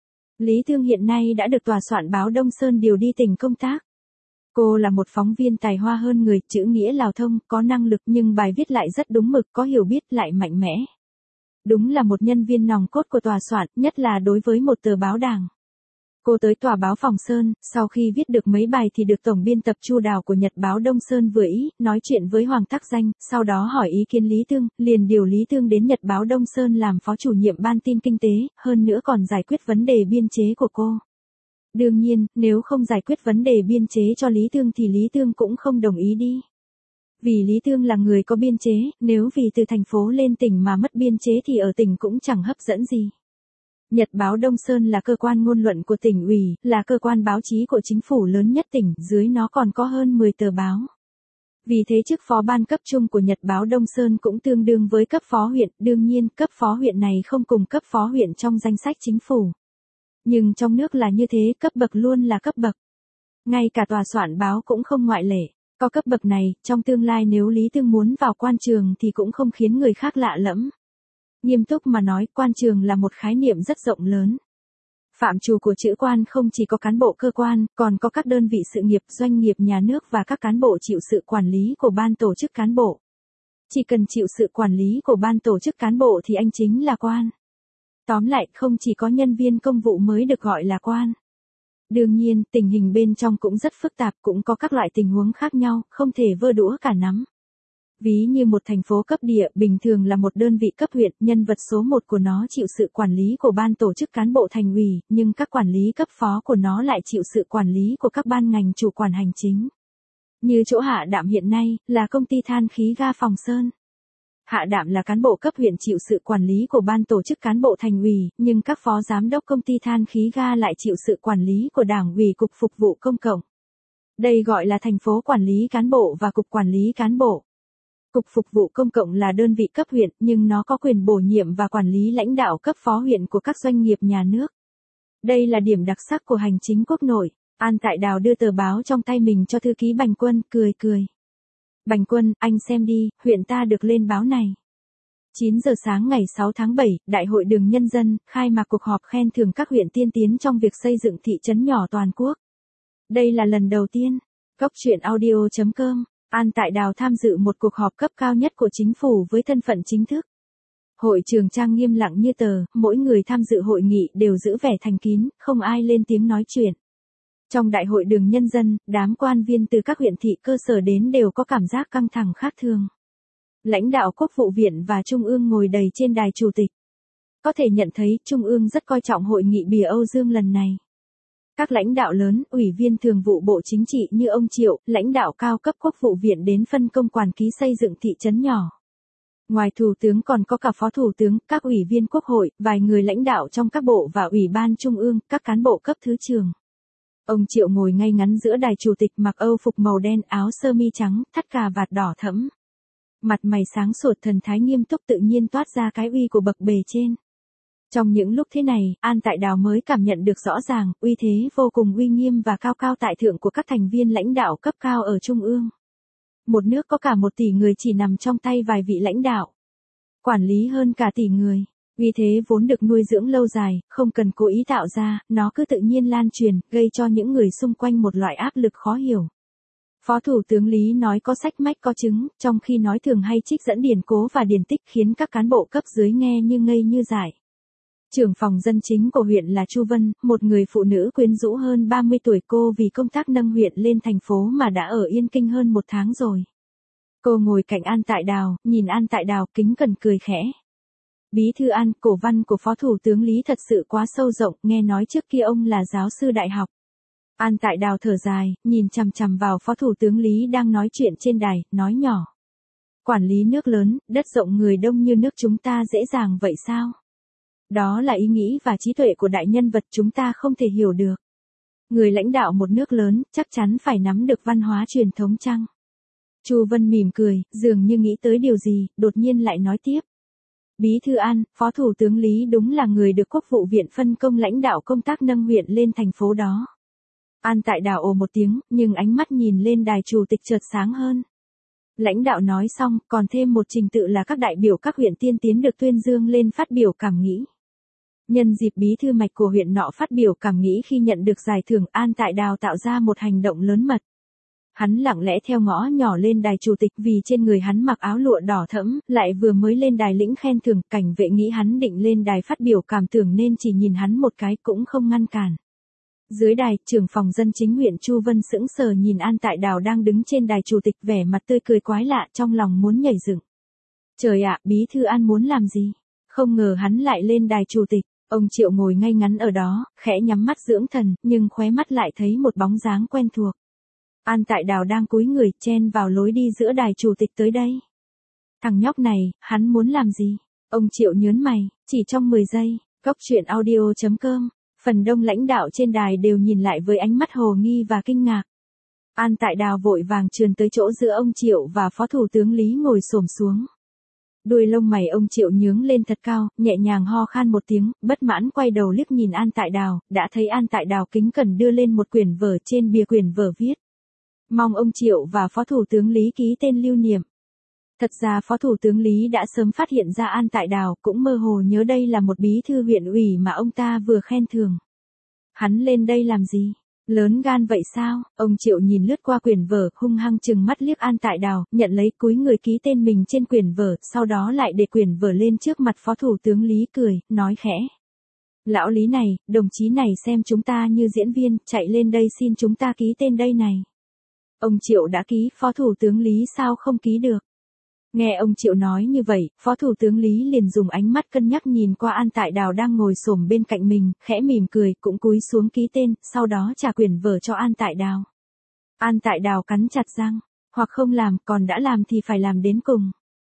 Lý Tương hiện nay đã được tòa soạn báo Đông Sơn điều đi tỉnh công tác. Cô là một phóng viên tài hoa hơn người, chữ nghĩa lào thông, có năng lực nhưng bài viết lại rất đúng mực, có hiểu biết lại mạnh mẽ. Đúng là một nhân viên nòng cốt của tòa soạn, nhất là đối với một tờ báo đảng. Cô tới tòa báo Phòng Sơn, sau khi viết được mấy bài thì được tổng biên tập Chu Đào của Nhật báo Đông Sơn vừa ý, nói chuyện với Hoàng Tắc Danh, sau đó hỏi ý kiến Lý Thương, liền điều Lý Thương đến Nhật báo Đông Sơn làm phó chủ nhiệm ban tin kinh tế, hơn nữa còn giải quyết vấn đề biên chế của cô. Đương nhiên, nếu không giải quyết vấn đề biên chế cho Lý Thương thì Lý Thương cũng không đồng ý đi. Vì Lý Thương là người có biên chế, nếu vì từ thành phố lên tỉnh mà mất biên chế thì ở tỉnh cũng chẳng hấp dẫn gì. Nhật báo Đông Sơn là cơ quan ngôn luận của tỉnh ủy, là cơ quan báo chí của chính phủ lớn nhất tỉnh, dưới nó còn có hơn mười tờ báo. Vì thế chức phó ban cấp trung của Nhật báo Đông Sơn cũng tương đương với cấp phó huyện, đương nhiên cấp phó huyện này không cùng cấp phó huyện trong danh sách chính phủ. Nhưng trong nước là như thế, cấp bậc luôn là cấp bậc. Ngay cả tòa soạn báo cũng không ngoại lệ. Có cấp bậc này, trong tương lai nếu Lý Thương muốn vào quan trường thì cũng không khiến người khác lạ lẫm. Nghiêm túc mà nói, quan trường là một khái niệm rất rộng lớn. Phạm trù của chữ quan không chỉ có cán bộ cơ quan, còn có các đơn vị sự nghiệp, doanh nghiệp nhà nước và các cán bộ chịu sự quản lý của ban tổ chức cán bộ. Chỉ cần chịu sự quản lý của ban tổ chức cán bộ thì anh chính là quan. Tóm lại, không chỉ có nhân viên công vụ mới được gọi là quan. Đương nhiên, tình hình bên trong cũng rất phức tạp, cũng có các loại tình huống khác nhau, không thể vơ đũa cả nắm. Ví như một thành phố cấp địa, bình thường là một đơn vị cấp huyện, nhân vật số một của nó chịu sự quản lý của ban tổ chức cán bộ thành ủy, nhưng các quản lý cấp phó của nó lại chịu sự quản lý của các ban ngành chủ quản hành chính. Như chỗ Hạ Đạm hiện nay, là công ty than khí ga Phòng Sơn. Hạ Đạm là cán bộ cấp huyện chịu sự quản lý của ban tổ chức cán bộ thành ủy, nhưng các phó giám đốc công ty than khí ga lại chịu sự quản lý của Đảng ủy Cục Phục vụ Công cộng. Đây gọi là thành phố quản lý cán bộ và Cục Quản lý cán bộ. Cục Phục vụ Công cộng là đơn vị cấp huyện, nhưng nó có quyền bổ nhiệm và quản lý lãnh đạo cấp phó huyện của các doanh nghiệp nhà nước. Đây là điểm đặc sắc của hành chính quốc nội. An Tại Đào đưa tờ báo trong tay mình cho thư ký Bành Quân, cười cười. Bành Quân, anh xem đi, huyện ta được lên báo này. chín giờ sáng ngày sáu tháng bảy, Đại hội Đường Nhân dân, khai mạc cuộc họp khen thưởng các huyện tiên tiến trong việc xây dựng thị trấn nhỏ toàn quốc. Đây là lần đầu tiên. Cóc truyện audio chấm com, An Tại Đào tham dự một cuộc họp cấp cao nhất của chính phủ với thân phận chính thức. Hội trường trang nghiêm lặng như tờ, mỗi người tham dự hội nghị đều giữ vẻ thành kín, không ai lên tiếng nói chuyện. Trong Đại hội Đường Nhân dân, đám quan viên từ các huyện thị cơ sở đến đều có cảm giác căng thẳng khác thường. Lãnh đạo Quốc vụ viện và Trung ương ngồi đầy trên đài chủ tịch. Có thể nhận thấy Trung ương rất coi trọng hội nghị bìa Âu Dương lần này. Các lãnh đạo lớn, ủy viên thường vụ Bộ Chính trị như ông Triệu, lãnh đạo cao cấp Quốc vụ viện đến phân công quản ký xây dựng thị trấn nhỏ. Ngoài Thủ tướng còn có cả Phó Thủ tướng, các ủy viên Quốc hội, vài người lãnh đạo trong các bộ và ủy ban Trung ương, các cán bộ cấp thứ trưởng. Ông Triệu ngồi ngay ngắn giữa đài chủ tịch mặc âu phục màu đen, áo sơ mi trắng, thắt cà vạt đỏ thẫm. Mặt mày sáng sủa, thần thái nghiêm túc, tự nhiên toát ra cái uy của bậc bề trên. Trong những lúc thế này, An Tại Đào mới cảm nhận được rõ ràng, uy thế vô cùng uy nghiêm và cao cao tại thượng của các thành viên lãnh đạo cấp cao ở Trung ương. Một nước có cả một tỷ người chỉ nằm trong tay vài vị lãnh đạo. Quản lý hơn cả tỷ người. Uy thế vốn được nuôi dưỡng lâu dài, không cần cố ý tạo ra, nó cứ tự nhiên lan truyền, gây cho những người xung quanh một loại áp lực khó hiểu. Phó Thủ tướng Lý nói có sách mách có chứng, trong khi nói thường hay trích dẫn điển cố và điển tích khiến các cán bộ cấp dưới nghe như ngây như dại. Trưởng phòng dân chính của huyện là Chu Vân, một người phụ nữ quyến rũ hơn ba mươi tuổi, cô vì công tác nâng huyện lên thành phố mà đã ở Yên Kinh hơn một tháng rồi. Cô ngồi cạnh An Tại Đào, nhìn An Tại Đào kính cẩn cười khẽ. Bí thư An, cổ văn của Phó Thủ tướng Lý thật sự quá sâu rộng, nghe nói trước kia ông là giáo sư đại học. An Tại Đào thở dài, nhìn chằm chằm vào Phó Thủ tướng Lý đang nói chuyện trên đài, nói nhỏ. Quản lý nước lớn, đất rộng người đông như nước chúng ta dễ dàng vậy sao? Đó là ý nghĩ và trí tuệ của đại nhân vật chúng ta không thể hiểu được. Người lãnh đạo một nước lớn, chắc chắn phải nắm được văn hóa truyền thống chăng? Chu Vân mỉm cười, dường như nghĩ tới điều gì, đột nhiên lại nói tiếp. Bí thư An, Phó Thủ tướng Lý đúng là người được Quốc vụ viện phân công lãnh đạo công tác nâng huyện lên thành phố đó. An Tại Đào ồ một tiếng, nhưng ánh mắt nhìn lên đài chủ tịch chợt sáng hơn. Lãnh đạo nói xong, còn thêm một trình tự là các đại biểu các huyện tiên tiến được tuyên dương lên phát biểu cảm nghĩ. Nhân dịp bí thư mạch của huyện nọ phát biểu cảm nghĩ khi nhận được giải thưởng, An Tại Đào tạo ra một hành động lớn mật. Hắn lặng lẽ theo ngõ nhỏ lên đài chủ tịch vì trên người hắn mặc áo lụa đỏ thẫm, lại vừa mới lên đài lĩnh khen thưởng, cảnh vệ nghĩ hắn định lên đài phát biểu cảm tưởng nên chỉ nhìn hắn một cái cũng không ngăn cản. Dưới đài, trưởng phòng dân chính huyện Chu Vân sững sờ nhìn An Tại Đào đang đứng trên đài chủ tịch vẻ mặt tươi cười quái lạ trong lòng muốn nhảy dựng. Trời ạ, bí thư An muốn làm gì? Không ngờ hắn lại lên đài chủ tịch. Ông Triệu ngồi ngay ngắn ở đó, khẽ nhắm mắt dưỡng thần, nhưng khóe mắt lại thấy một bóng dáng quen thuộc. An Tại Đào đang cúi người chen vào lối đi giữa đài chủ tịch tới đây. Thằng nhóc này, hắn muốn làm gì? Ông Triệu nhớn mày, chỉ trong mười giây, Cốc truyện audio chấm com, phần đông lãnh đạo trên đài đều nhìn lại với ánh mắt hồ nghi và kinh ngạc. An Tại Đào vội vàng trườn tới chỗ giữa ông Triệu và Phó Thủ tướng Lý ngồi xổm xuống. Đuôi lông mày ông Triệu nhướng lên thật cao, nhẹ nhàng ho khan một tiếng, bất mãn quay đầu liếc nhìn An Tại Đào, đã thấy An Tại Đào kính cẩn đưa lên một quyển vở, trên bìa quyển vở viết: mong ông Triệu và Phó Thủ tướng Lý ký tên lưu niệm. Thật ra Phó Thủ tướng Lý đã sớm phát hiện ra An Tại Đào, cũng mơ hồ nhớ đây là một bí thư huyện ủy mà ông ta vừa khen thưởng. Hắn lên đây làm gì? Lớn gan vậy sao? Ông Triệu nhìn lướt qua quyển vở, hung hăng chừng mắt liếc An Tại Đào, nhận lấy cúi người ký tên mình trên quyển vở, sau đó lại để quyển vở lên trước mặt Phó Thủ tướng Lý cười, nói khẽ: lão Lý này, đồng chí này xem chúng ta như diễn viên, chạy lên đây xin chúng ta ký tên đây này. Ông Triệu đã ký, Phó Thủ tướng Lý sao không ký được? Nghe ông Triệu nói như vậy, Phó Thủ tướng Lý liền dùng ánh mắt cân nhắc nhìn qua An Tại Đào đang ngồi xổm bên cạnh mình, khẽ mỉm cười, cũng cúi xuống ký tên, sau đó trả quyển vở cho An Tại Đào. An Tại Đào cắn chặt răng, hoặc không làm, còn đã làm thì phải làm đến cùng.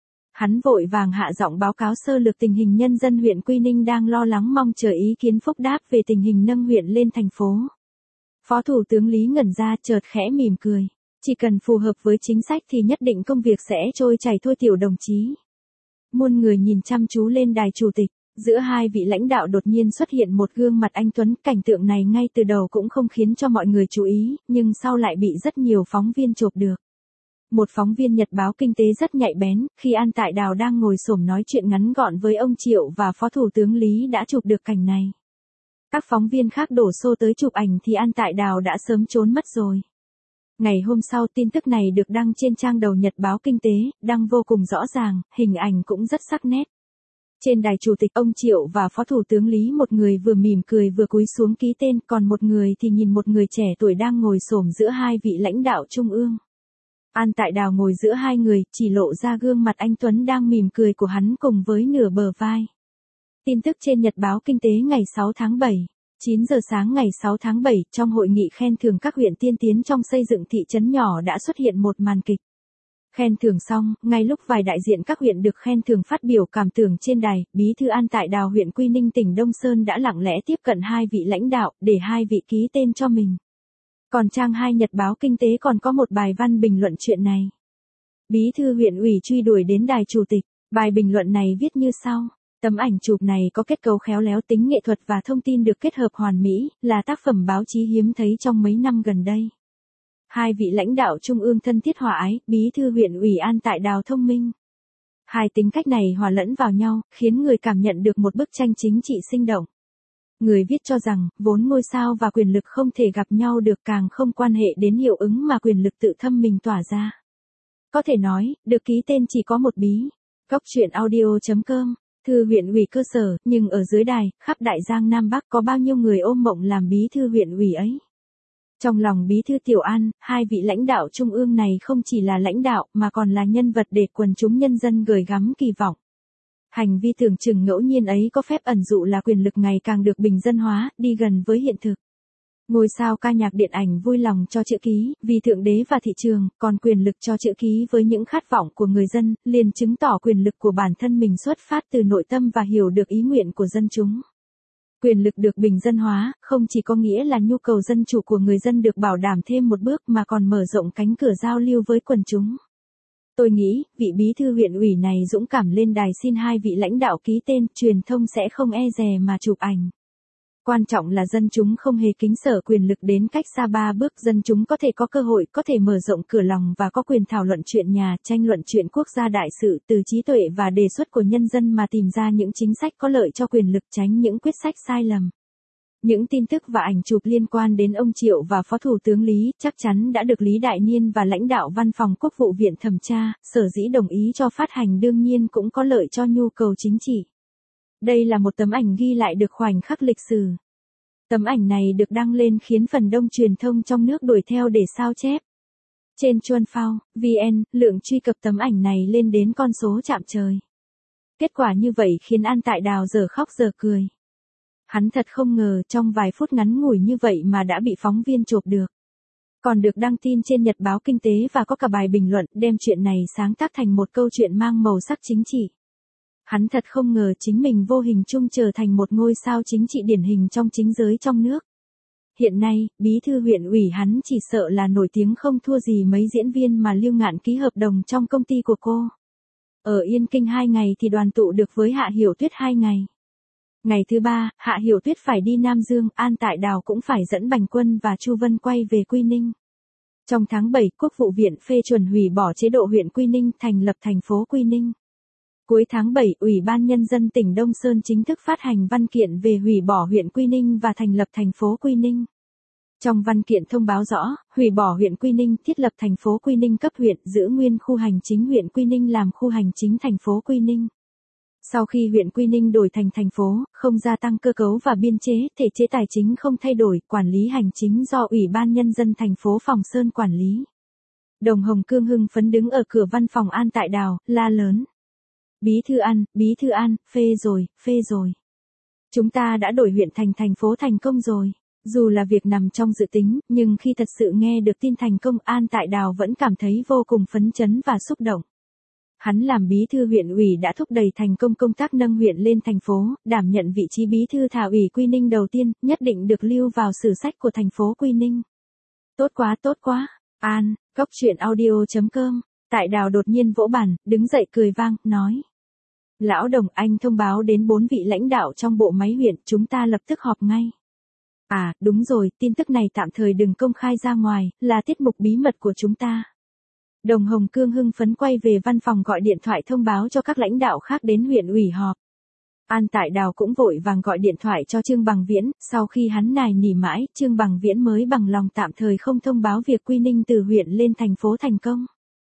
Hắn vội vàng hạ giọng báo cáo sơ lược tình hình nhân dân huyện Quy Ninh đang lo lắng mong chờ ý kiến phúc đáp về tình hình nâng huyện lên thành phố. Phó Thủ tướng Lý ngẩn ra, chợt khẽ mỉm cười. Chỉ cần phù hợp với chính sách thì nhất định công việc sẽ trôi chảy thôi tiểu đồng chí. Muôn người nhìn chăm chú lên đài chủ tịch, giữa hai vị lãnh đạo đột nhiên xuất hiện một gương mặt anh tuấn, cảnh tượng này ngay từ đầu cũng không khiến cho mọi người chú ý, nhưng sau lại bị rất nhiều phóng viên chộp được. Một phóng viên Nhật báo Kinh tế rất nhạy bén, khi An Tại Đào đang ngồi xổm nói chuyện ngắn gọn với ông Triệu và Phó Thủ tướng Lý đã chụp được cảnh này. Các phóng viên khác đổ xô tới chụp ảnh thì An Tại Đào đã sớm trốn mất rồi. Ngày hôm sau tin tức này được đăng trên trang đầu Nhật báo Kinh tế, đăng vô cùng rõ ràng, hình ảnh cũng rất sắc nét. Trên đài chủ tịch, ông Triệu và Phó Thủ tướng Lý, một người vừa mỉm cười vừa cúi xuống ký tên, còn một người thì nhìn một người trẻ tuổi đang ngồi xổm giữa hai vị lãnh đạo trung ương. An Tại Đào ngồi giữa hai người, chỉ lộ ra gương mặt anh tuấn đang mỉm cười của hắn cùng với nửa bờ vai. Tin tức trên Nhật báo Kinh tế ngày sáu tháng bảy. chín giờ sáng ngày sáu tháng bảy, trong hội nghị khen thưởng các huyện tiên tiến trong xây dựng thị trấn nhỏ đã xuất hiện một màn kịch. Khen thưởng xong, ngay lúc vài đại diện các huyện được khen thưởng phát biểu cảm tưởng trên đài, bí thư An Tại Đào huyện Quy Ninh tỉnh Đông Sơn đã lặng lẽ tiếp cận hai vị lãnh đạo, để hai vị ký tên cho mình. Còn trang hai Nhật báo Kinh tế còn có một bài văn bình luận chuyện này. Bí thư huyện ủy truy đuổi đến đài chủ tịch, bài bình luận này viết như sau. Tấm ảnh chụp này có kết cấu khéo léo, tính nghệ thuật và thông tin được kết hợp hoàn mỹ, là tác phẩm báo chí hiếm thấy trong mấy năm gần đây. Hai vị lãnh đạo trung ương thân thiết hòa ái, bí thư huyện ủy An Tại Đào thông minh. Hai tính cách này hòa lẫn vào nhau, khiến người cảm nhận được một bức tranh chính trị sinh động. Người viết cho rằng, vốn ngôi sao và quyền lực không thể gặp nhau được, càng không quan hệ đến hiệu ứng mà quyền lực tự thâm mình tỏa ra. Có thể nói, được ký tên chỉ có một bí. Cốc truyện audio chấm com. Thư huyện ủy cơ sở, nhưng ở dưới đài, khắp Đại Giang Nam Bắc có bao nhiêu người ôm mộng làm bí thư huyện ủy ấy. Trong lòng bí thư Tiểu An, hai vị lãnh đạo trung ương này không chỉ là lãnh đạo mà còn là nhân vật để quần chúng nhân dân gửi gắm kỳ vọng. Hành vi tưởng chừng ngẫu nhiên ấy có phép ẩn dụ là quyền lực ngày càng được bình dân hóa, đi gần với hiện thực. Ngôi sao ca nhạc điện ảnh vui lòng cho chữ ký, vì thượng đế và thị trường, còn quyền lực cho chữ ký với những khát vọng của người dân, liền chứng tỏ quyền lực của bản thân mình xuất phát từ nội tâm và hiểu được ý nguyện của dân chúng. Quyền lực được bình dân hóa, không chỉ có nghĩa là nhu cầu dân chủ của người dân được bảo đảm thêm một bước mà còn mở rộng cánh cửa giao lưu với quần chúng. Tôi nghĩ, vị bí thư huyện ủy này dũng cảm lên đài xin hai vị lãnh đạo ký tên, truyền thông sẽ không e dè mà chụp ảnh. Quan trọng là dân chúng không hề kính sợ quyền lực đến cách xa ba bước, dân chúng có thể có cơ hội, có thể mở rộng cửa lòng và có quyền thảo luận chuyện nhà, tranh luận chuyện quốc gia đại sự, từ trí tuệ và đề xuất của nhân dân mà tìm ra những chính sách có lợi cho quyền lực, tránh những quyết sách sai lầm. Những tin tức và ảnh chụp liên quan đến ông Triệu và Phó Thủ tướng Lý chắc chắn đã được Lý Đại Niên và lãnh đạo Văn phòng Quốc vụ Viện thẩm tra, sở dĩ đồng ý cho phát hành đương nhiên cũng có lợi cho nhu cầu chính trị. Đây là một tấm ảnh ghi lại được khoảnh khắc lịch sử. Tấm ảnh này được đăng lên khiến phần đông truyền thông trong nước đuổi theo để sao chép. Trên Chunfao, vê en, lượng truy cập tấm ảnh này lên đến con số chạm trời. Kết quả như vậy khiến An Tại Đào giờ khóc giờ cười. Hắn thật không ngờ trong vài phút ngắn ngủi như vậy mà đã bị phóng viên chộp được. Còn được đăng tin trên Nhật báo Kinh tế và có cả bài bình luận đem chuyện này sáng tác thành một câu chuyện mang màu sắc chính trị. Hắn thật không ngờ chính mình vô hình chung trở thành một ngôi sao chính trị điển hình trong chính giới trong nước. Hiện nay, bí thư huyện ủy hắn chỉ sợ là nổi tiếng không thua gì mấy diễn viên mà Lưu Ngạn ký hợp đồng trong công ty của cô. Ở Yên Kinh hai ngày thì đoàn tụ được với Hạ Hiểu Tuyết hai ngày. Ngày thứ ba, Hạ Hiểu Tuyết phải đi Nam Dương, An Tại Đào cũng phải dẫn Bành Quân và Chu Vân quay về Quy Ninh. Trong tháng bảy, Quốc vụ viện phê chuẩn hủy bỏ chế độ huyện Quy Ninh, thành lập thành phố Quy Ninh. Cuối tháng bảy, Ủy ban Nhân dân tỉnh Đông Sơn chính thức phát hành văn kiện về hủy bỏ huyện Quy Ninh và thành lập thành phố Quy Ninh. Trong văn kiện thông báo rõ, hủy bỏ huyện Quy Ninh, thiết lập thành phố Quy Ninh cấp huyện, giữ nguyên khu hành chính huyện Quy Ninh làm khu hành chính thành phố Quy Ninh. Sau khi huyện Quy Ninh đổi thành thành phố, không gia tăng cơ cấu và biên chế, thể chế tài chính không thay đổi, quản lý hành chính do Ủy ban Nhân dân thành phố Phòng Sơn quản lý. Đồng Hồng Cương hưng phấn đứng ở cửa văn phòng An Tại Đào, la lớn. Bí thư An, bí thư An, phê rồi, phê rồi. Chúng ta đã đổi huyện thành thành phố thành công rồi. Dù là việc nằm trong dự tính, nhưng khi thật sự nghe được tin thành công, An Tại Đào vẫn cảm thấy vô cùng phấn chấn và xúc động. Hắn làm bí thư huyện ủy đã thúc đẩy thành công công tác nâng huyện lên thành phố, đảm nhận vị trí bí thư Thảo ủy Quy Ninh đầu tiên, nhất định được lưu vào sử sách của thành phố Quy Ninh. Tốt quá, tốt quá. An, góc truyện audio chấm com. Tại Đào đột nhiên vỗ bàn, đứng dậy cười vang, nói. Lão Đồng, anh thông báo đến bốn vị lãnh đạo trong bộ máy huyện, chúng ta lập tức họp ngay. À, đúng rồi, tin tức này tạm thời đừng công khai ra ngoài, là tiết mục bí mật của chúng ta. Đồng Hồng Cương hưng phấn quay về văn phòng gọi điện thoại thông báo cho các lãnh đạo khác đến huyện ủy họp. An Tại Đào cũng vội vàng gọi điện thoại cho Trương Bằng Viễn, sau khi hắn nài nỉ mãi, Trương Bằng Viễn mới bằng lòng tạm thời không thông báo việc Quy Ninh từ huyện lên thành phố thành công.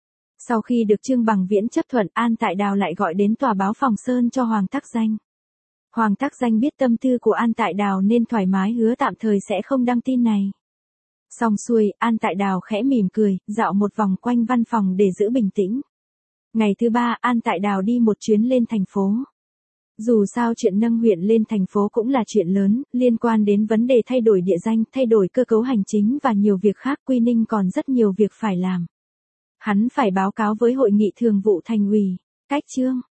Sau khi được Trương Bằng Viễn chấp thuận, An Tại Đào lại gọi đến tòa báo Phòng Sơn cho Hoàng Tắc Danh. Hoàng Tắc Danh biết tâm tư của An Tại Đào nên thoải mái hứa tạm thời sẽ không đăng tin này. Xong xuôi, An Tại Đào khẽ mỉm cười, dạo một vòng quanh văn phòng để giữ bình tĩnh. Ngày thứ ba, An Tại Đào đi một chuyến lên thành phố. Dù sao chuyện nâng huyện lên thành phố cũng là chuyện lớn, liên quan đến vấn đề thay đổi địa danh, thay đổi cơ cấu hành chính và nhiều việc khác, Quy Ninh còn rất nhiều việc phải làm. Hắn phải báo cáo với hội nghị thường vụ thành ủy. Cách chương